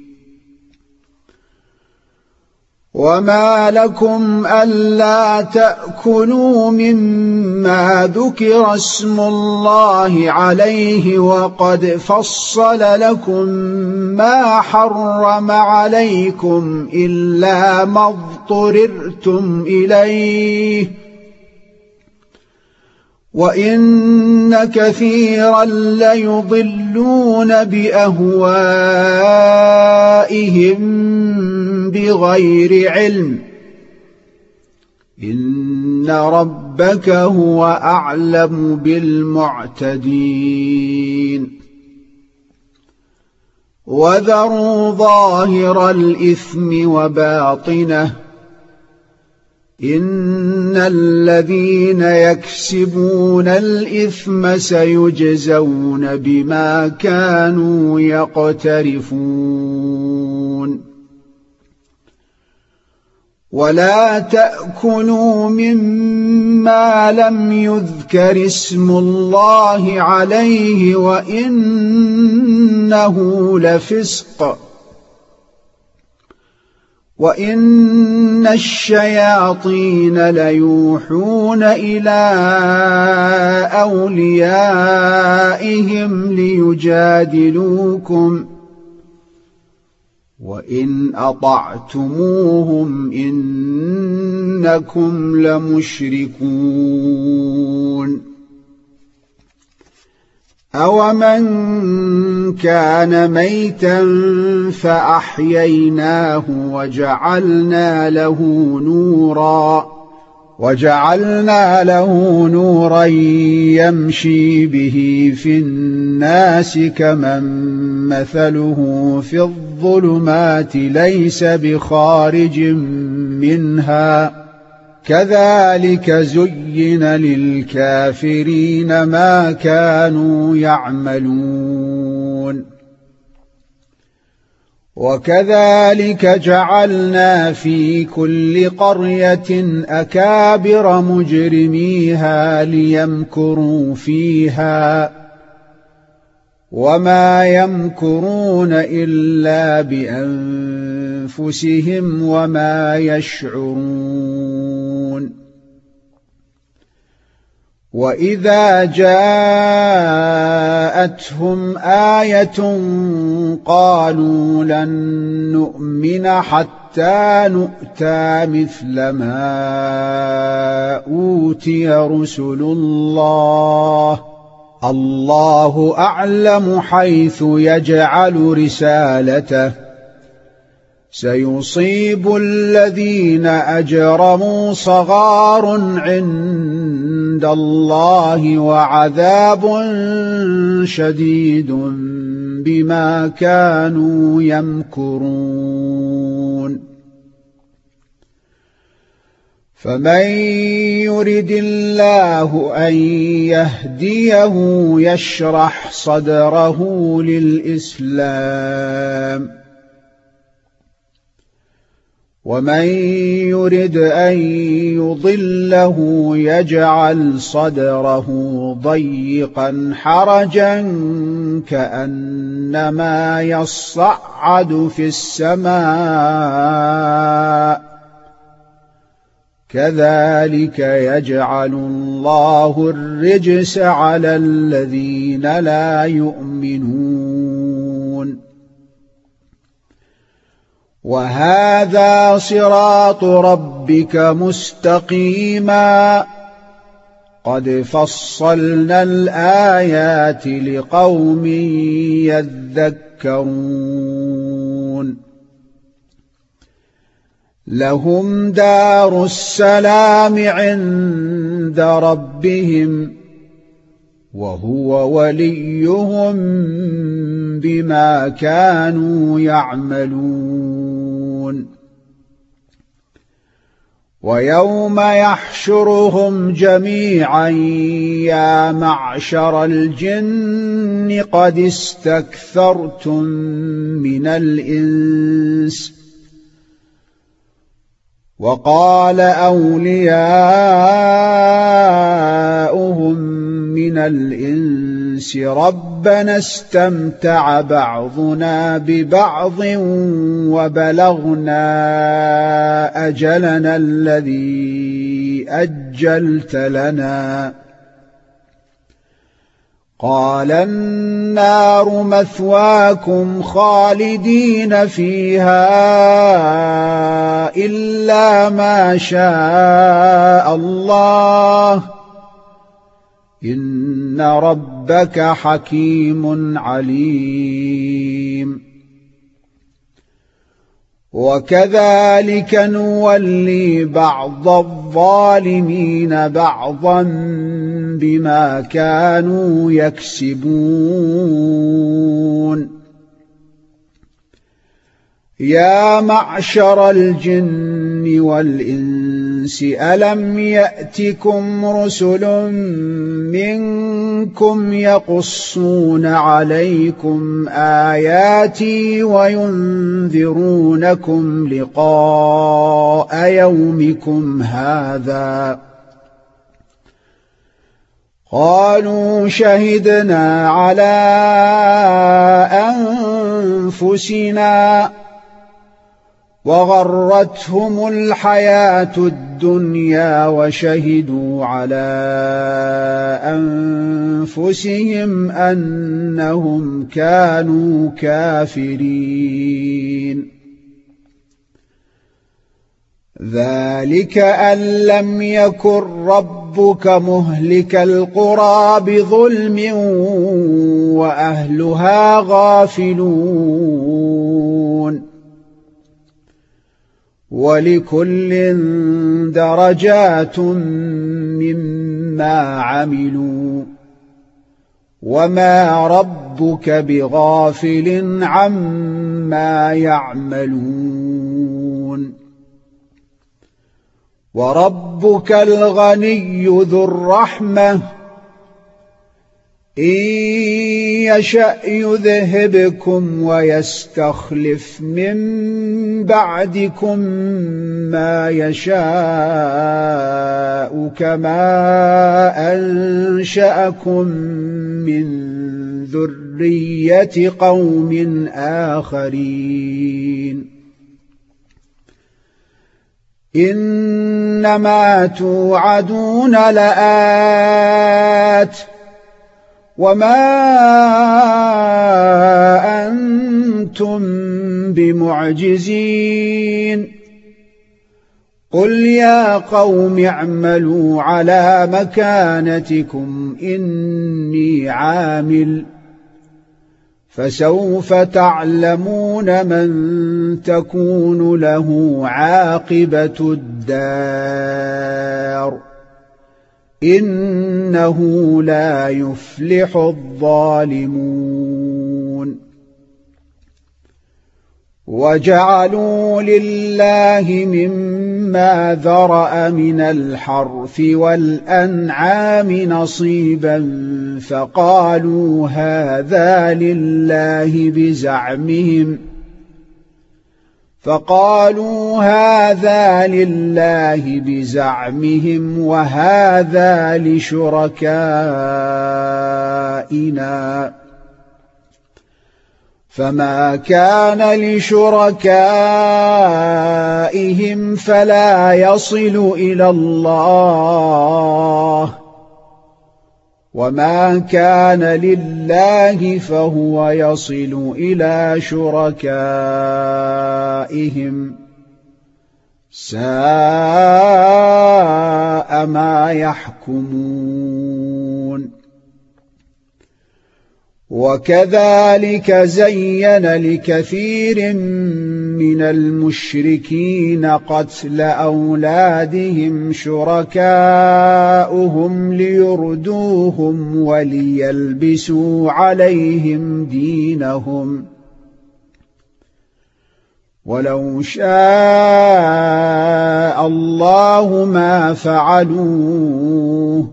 S1: وما لكم ألا تأكلوا مما ذكر اسم الله عليه وقد فصل لكم ما حرم عليكم إلا ما اضطررتم إليه وإن كثيرا ليضلون بأهوائهم بغير علم إن ربك هو أعلم بالمعتدين وذروا ظاهر الإثم وباطنه إن الذين يكسبون الإثم سيجزون بما كانوا يقترفون ولا تأكلوا مما لم يذكر اسم الله عليه وإنه لفسق وإن الشياطين ليوحون إلى أوليائهم ليجادلوكم وإن أطعتموهم إنكم لمشركون أَوَمَنْ كَانَ مَيْتًا فَأَحْيَيْنَاهُ وَجَعَلْنَا لَهُ نُورًا وَجَعَلْنَا لَهُ نُورًا يَمْشِي بِهِ فِي النَّاسِ كَمَن مَّثَلُهُ فِي الظُّلُمَاتِ لَيْسَ بِخَارِجٍ مِّنْهَا كَذَلِكَ زُيِّنَ لِلْكَافِرِينَ مَا كَانُوا يَعْمَلُونَ وَكَذَلِكَ جَعَلْنَا فِي كُلِّ قَرْيَةٍ أَكَابِرَ مُجْرِمِيهَا لِيَمْكُرُوا فِيهَا وَمَا يَمْكُرُونَ إِلَّا بِأَنفُسِهِمْ وَمَا يَشْعُرُونَ وَإِذَا جَاءَتْهُمْ آيَةٌ قَالُوا لَن نُّؤْمِنَ حَتَّىٰ نُؤْتَىٰ مِثْلَ مَا أُوتِيَ رُسُلُ اللَّهِ اللَّهُ أَعْلَمُ حَيْثُ يَجْعَلُ رِسَالَتَهُ سَيُصِيبُ الَّذِينَ أَجْرَمُوا صَغَارٌ عِندَ اللَّهِ وَعَذَابٌ شَدِيدٌ بِمَا كَانُوا يَمْكُرُونَ فَمَن يُرِدِ اللَّهُ أَن يَهْدِيَهُ يَشْرَحْ صَدْرَهُ لِلْإِسْلَامِ وَمَن يُرِدْ أَن يُضِلَّهُ يَجْعَلْ صَدْرَهُ ضَيِّقًا حَرَجًا كَأَنَّمَا يَصَّعَّدُ فِي السَّمَاءِ كَذَلِكَ يَجْعَلُ اللَّهُ الرِّجْسَ عَلَى الَّذِينَ لَا يُؤْمِنُونَ وَهَذَا صِرَاطُ رَبِّكَ مُسْتَقِيمًا قَدْ فَصَّلْنَا الْآيَاتِ لِقَوْمٍ يَذَّكَّرُونَ لَهُمْ دَارُ السَّلَامِ عِندَ رَبِّهِمْ وَهُوَ وَلِيُّهُم بِمَا كَانُوا يَعْمَلُونَ وَيَوْمَ يَحْشُرُهُمْ جَمِيعًا يَا مَعْشَرَ الْجِنِّ قَدِ اسْتَكْثَرْتُم مِّنَ الْإِنسِ وَقَالَ أَوْلِيَاؤُهُم مِّنَ الْإِنسِ رَبَّنَا اسْتَمْتَعَ بَعْضُنَا بِبَعْضٍ وَبَلَغْنَا أَجَلَنَا الَّذِي أَجَّلْتَ لَنَا قَالَ النَّارُ مَثْوَاكُمْ خَالِدِينَ فِيهَا إِلَّا مَا شَاءَ اللَّهُ إِنَّ رَبَّكَ حَكِيمٌ عَلِيمٌ وَكَذَلِكَ نُوَلِّي بَعْضَ الظَّالِمِينَ بَعْضًا بِمَا كَانُوا يَكْسِبُونَ يَا مَعْشَرَ الْجِنِّ وَالْإِنسِ أَلَمْ يَأْتِكُمْ رُسُلٌ مِّنكُمْ يَقُصُّونَ عَلَيْكُمْ آيَاتِي وَيُنذِرُونَكُمْ لِقَاءَ يَوْمِكُمْ هَٰذَا قَالُوا شَهِدْنَا عَلَىٰ أَنفُسِنَا وَغَرَّتْهُمُ الْحَيَاةُ الدُّنْيَا وَشَهِدُوا عَلَىٰ أَنفُسِهِمْ أَنَّهُمْ كَانُوا كَافِرِينَ ذلك أن لم يكن ربك مهلك القرى بظلم وأهلها غافلون ولكل درجات مما عملوا وما ربك بغافل عما يعملون وربك الغني ذو الرحمة إن يشأ يذهبكم ويستخلف من بعدكم ما يشاء كما أنشأكم من ذرية قوم آخرين إنما توعدون لآت وما أنتم بمعجزين قل يا قوم اعملوا على مكانتكم إني عامل فسوف تعلمون من تكون له عاقبة الدار إنه لا يفلح الظالمون وجعلوا لله مما ذرأ من الحرث والأنعام نصيبا فقالوا هذا لله بزعمهم فقالوا هذا لله بزعمهم وهذا لشركائنا فما كان لشركائهم فلا يصل إلى الله وما كان لله فهو يصل إلى شركائهم ساء ما يحكمون وكذلك زين لكثير من المشركين قتل أولادهم شركاؤهم ليردوهم وليلبسوا عليهم دينهم ولو شاء الله ما فعلوه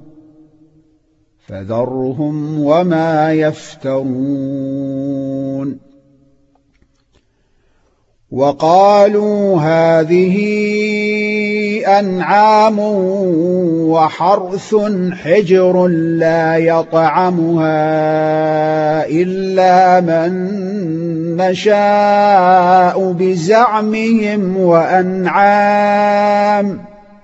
S1: فذرهم وما يفترون وقالوا هذه أنعام وحرث حجر لا يطعمها إلا من نشاء بزعمهم وأنعام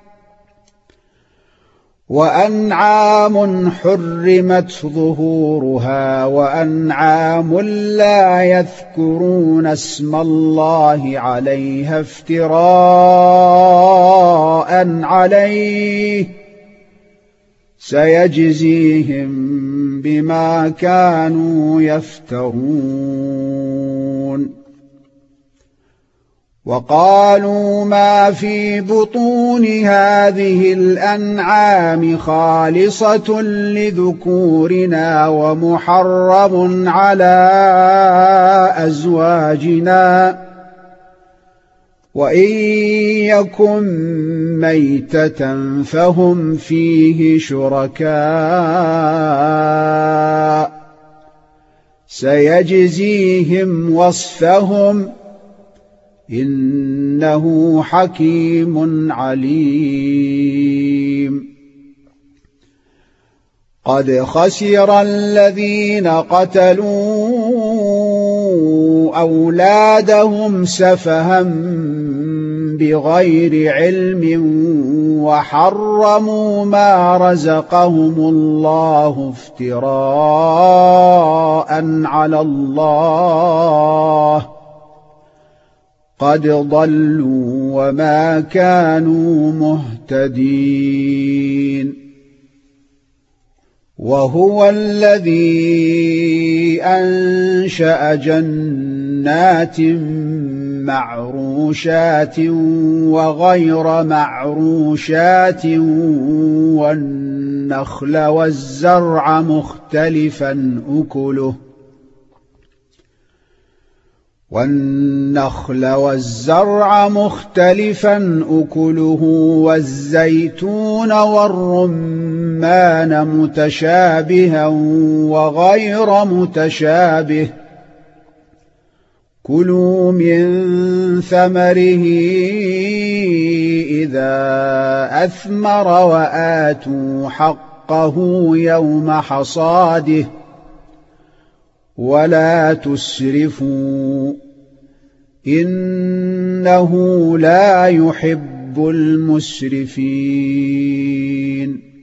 S1: وأنعام حرمت ظهورها وأنعام لا يذكرون اسم الله عليها افتراء عليه سيجزيهم بما كانوا يفترون وقالوا ما في بطون هذه الأنعام خالصة لذكورنا ومحرم على أزواجنا وإن يكن ميتة فهم فيه شركاء سيجزيهم وصفهم إنه حكيم عليم قد خسر الذين قتلوا أولادهم سفها بغير علم وحرموا ما رزقهم الله افتراء على الله قد ضلوا وما كانوا مهتدين. وهو الذي أنشأ جنات معروشات وغير معروشات والنخل والزرع مختلفا أكله والنخل والزرع مختلفا أكله والزيتون والرمان متشابها وغير متشابه كلوا من ثمره إذا أثمر وآتوا حقه يوم حصاده ولا تسرفوا إنه لا يحب المسرفين.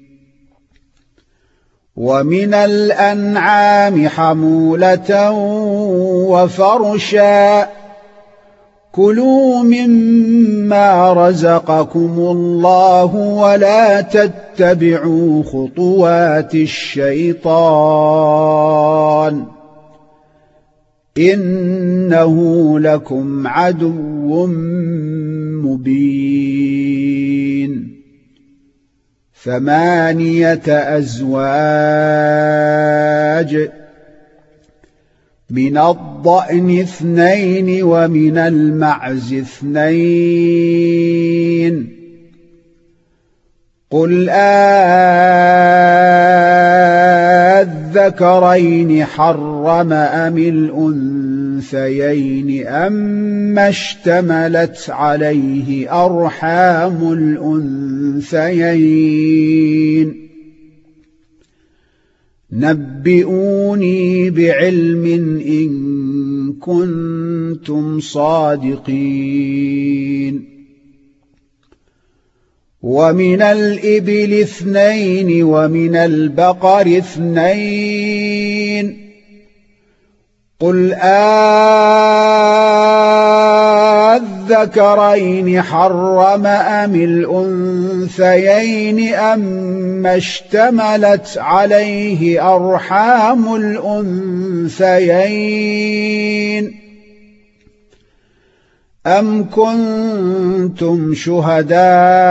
S1: ومن الأنعام حمولة وفرشا كلوا مما رزقكم الله ولا تتبعوا خطوات الشيطان إنه لكم عدو مبين. ثمانية أزواج من الضأن اثنين ومن المعز اثنين قل أذكرين حرم أم الأنثيين أما اشتملت عليه أرحام الأنثيين نبئوني بعلم إن كنتم صادقين. ومن الإبل اثنين ومن البقر اثنين قل أذكرين حرم أم الأنثيين أما اشتملت عليه أرحام الأنثيين أم كنتم شهداء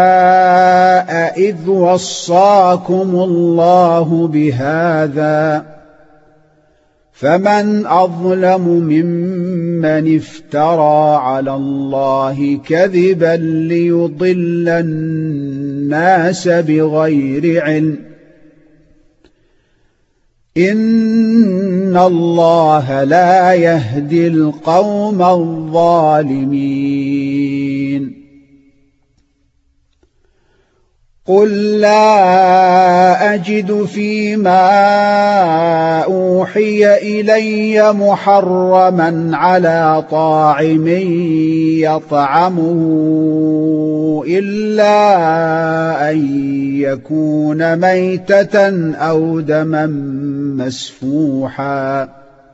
S1: إذ وصاكم الله بهذا فمن أظلم ممن افترى على الله كذبا ليضل الناس بغير علم إن الله لا يهدي القوم الظالمين. قل لا أجد فيما أوحي إلي محرما على طاعم يطعمه إلا أن يكون ميتة أو دما مسفوحا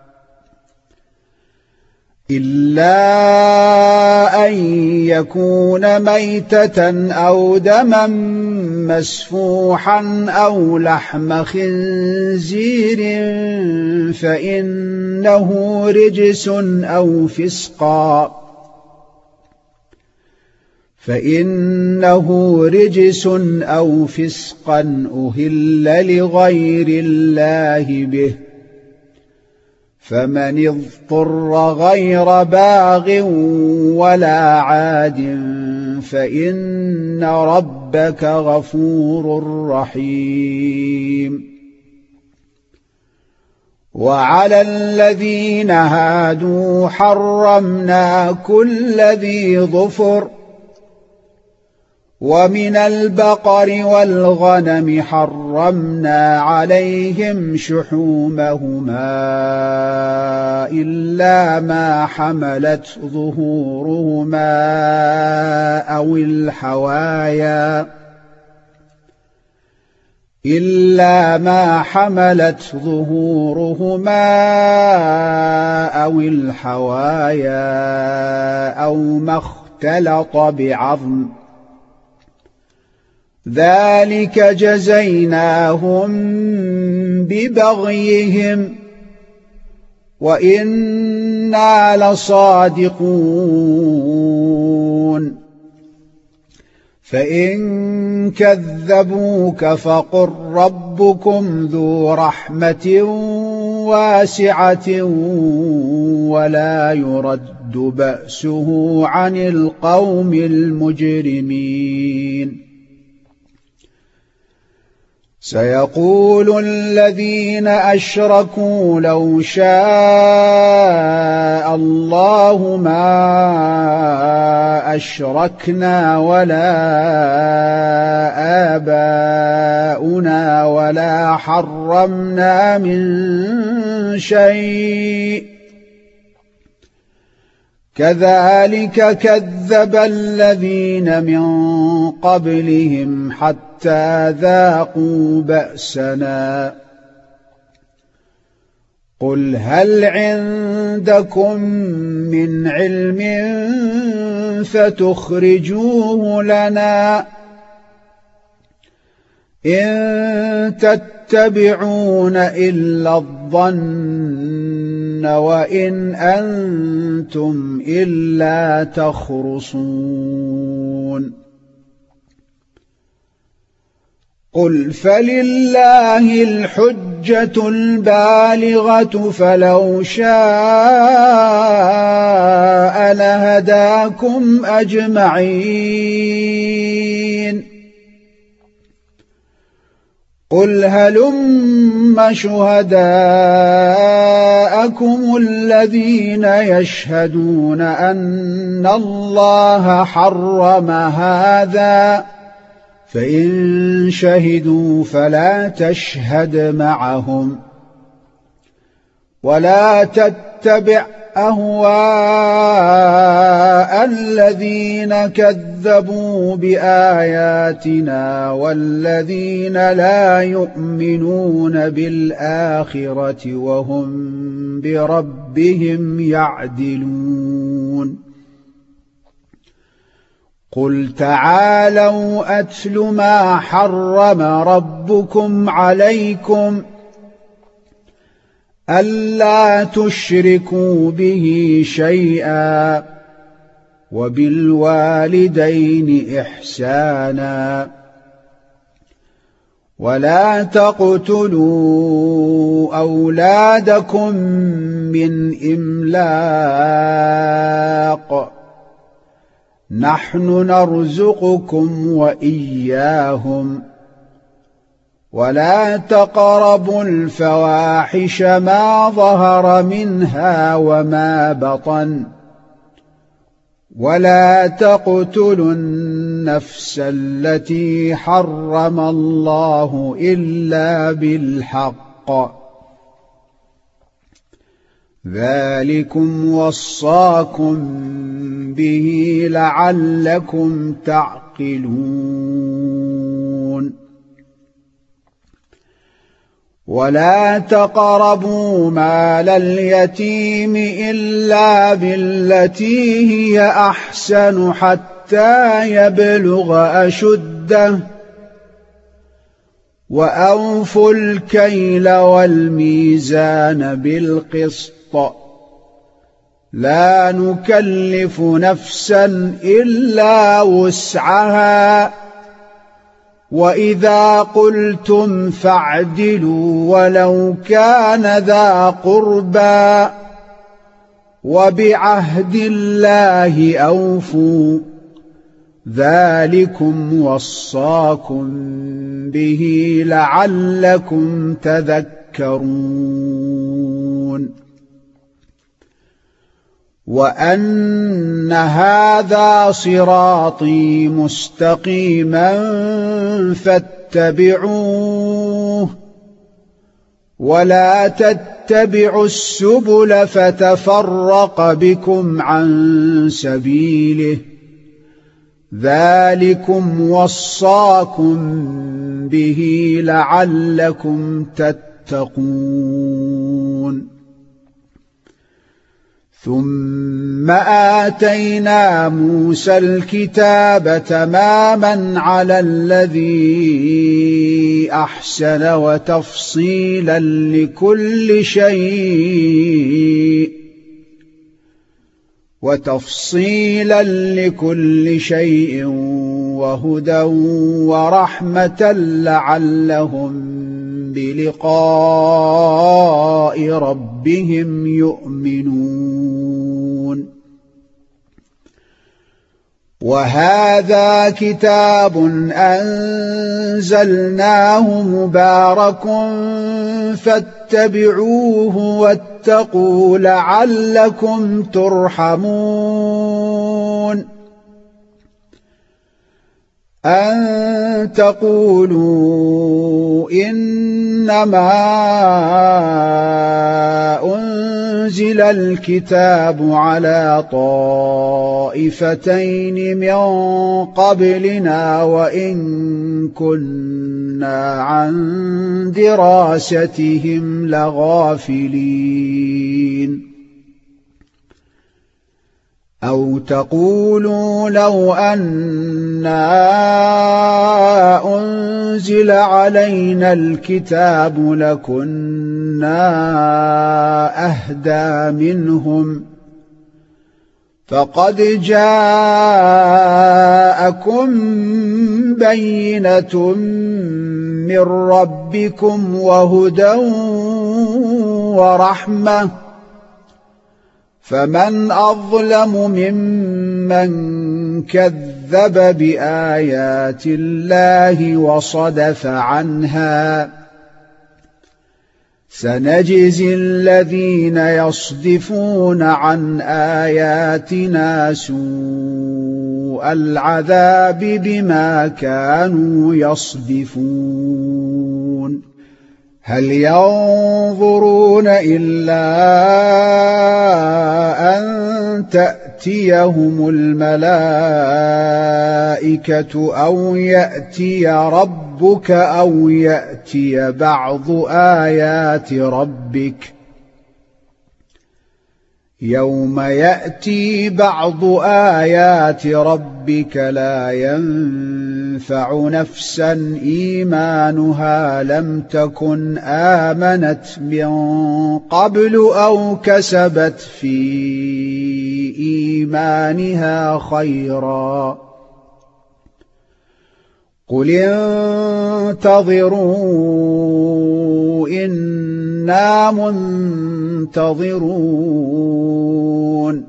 S1: إلا أن يكون ميتة أو دما مسفوحا أو لحم خنزير فإنه رجس أو فسقا فإنه رجس أو فسقا أهل لغير الله به فمن اضطر غير باغ ولا عاد فإن ربك غفور رحيم. وعلى الذين هادوا حرمنا كل ذي ظفر ومن البقر والغنم حرمنا عليهم شحومهما إلا ما حملت ظهورهما أو الحوايا إلا ما حملت ظهورهما أو الحوايا أو ما اختلط اختلط بعظم ذلك جزيناهم ببغيهم وإنا لصادقون فإن كذبوك فقل ربكم ذو رحمة واسعة ولا يرد بأسه عن القوم المجرمين سيقول الذين أشركوا لو شاء الله ما أشركنا ولا آباؤنا ولا حرمنا من شيء كذلك كذب الذين من قبلهم حتى ذاقوا بأسنا قل هل عندكم من علم فتخرجوه لنا إن تتبعون إلا الظن وإن أنتم إلا تخرصون قل فلله الحجة البالغة فلو شاء لهداكم أجمعين قل هلم شهداءكم الذين يشهدون أن الله حرم هذا فإن شهدوا فلا تشهد معهم ولا تتبع أهواء الذين كذبوا بآياتنا والذين لا يؤمنون بالآخرة وهم بربهم يعدلون قل تعالوا أتل ما حرم ربكم عليكم ألا تشركوا به شيئا وبالوالدين إحسانا ولا تقتلوا أولادكم من إملاق نحن نرزقكم وإياهم ولا تقربوا الفواحش ما ظهر منها وما بطن ولا تقتلوا النفس التي حرم الله إلا بالحق ذلكم وصاكم به لعلكم تعقلون ولا تقربوا مال اليتيم إلا بالتي هي أحسن حتى يبلغ أشده وأوفوا الكيل والميزان بالقسط لا نكلف نفسا إلا وسعها وإذا قلتم فاعدلوا ولو كان ذا قربى وبعهد الله أوفوا ذلكم وصاكم به لعلكم تذكرون وأن هذا صراطي مستقيما فاتبعوه ولا تتبعوا السبل فتفرق بكم عن سبيله ذلكم وصاكم به لعلكم تتقون ثم آتينا موسى الكتاب تماما على الذي أحسن وتفصيلا لكل شيء وتفصيلا لكل شيء وهدى ورحمة لعلهم بلقاء ربهم يؤمنون. وهذا كتاب أنزلناه مبارك فاتبعوه واتقوا لعلكم ترحمون. أن تقولوا إنما أنزل الكتاب على طائفتين من قبلنا وإن كنا عن دراستهم لغافلين. أو تقولوا لو أنا أنزل علينا الكتاب لكنا أهدى منهم فقد جاءكم بينة من ربكم وهدى ورحمة فمن أظلم ممن كذب بآيات الله وصدف عنها سنجزي الذين يصدفون عن آياتنا سوء العذاب بما كانوا يصدفون. هل ينظرون إلا أن تأتيهم الملائكة أو يأتي ربك أو يأتي بعض آيات ربك يوم يأتي بعض آيات ربك لا ينفع نفسا إيمانها لم تكن آمنت من قبل أو كسبت في إيمانها خيرا. قل انتظروا إنا منتظرون.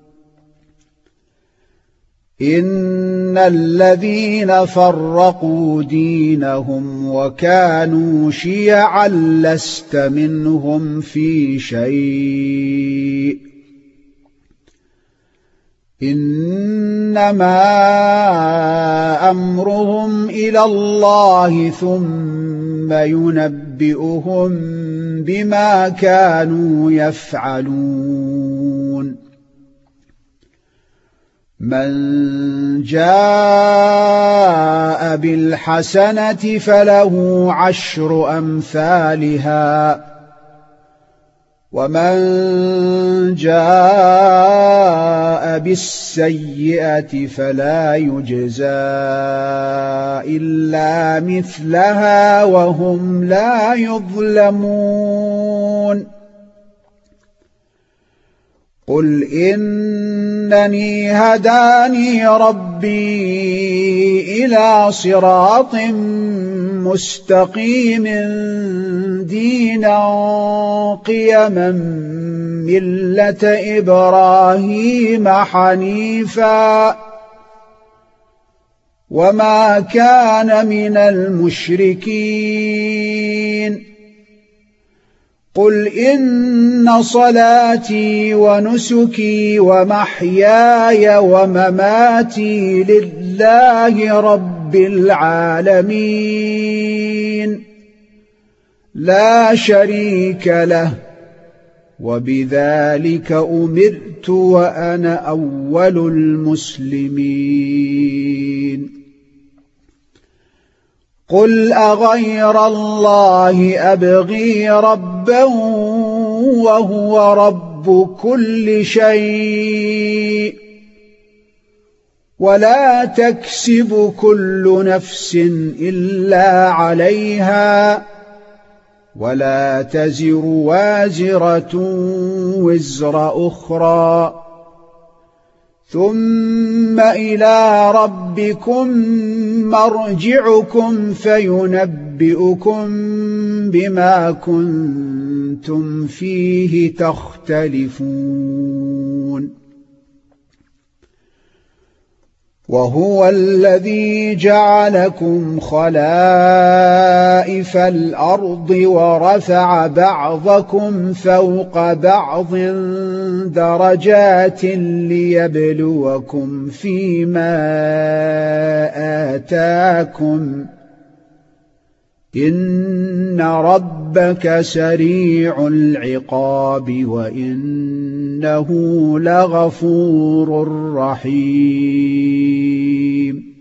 S1: إن الذين فرقوا دينهم وكانوا شيعا لست منهم في شيء إنما أمرهم إلى الله ثم ينبئهم بما كانوا يفعلون. من جاء بالحسنة فله عشر أمثالها ومن جاء بالسيئة فلا يجزى إلا مثلها وهم لا يظلمون. قل إنني هداني ربي إلى صراط مستقيم دينا قيما ملة إبراهيم حنيفا وما كان من المشركين. قل إن صلاتي ونسكي ومحياي ومماتي لله رب العالمين لا شريك له وبذلك أمرت وأنا أول المسلمين. قل أغير الله أبغي ربا وهو رب كل شيء ولا تكسب كل نفس إلا عليها ولا تزر وازرة وزر أخرى ثم إلى ربكم مرجعكم فينبئكم بما كنتم فيه تختلفون وهو الذي جعلكم خلائف الأرض ورفع بعضكم فوق بعض درجات ليبلوكم فيما آتاكم إن ربك سريع العقاب وإنه لغفور رحيم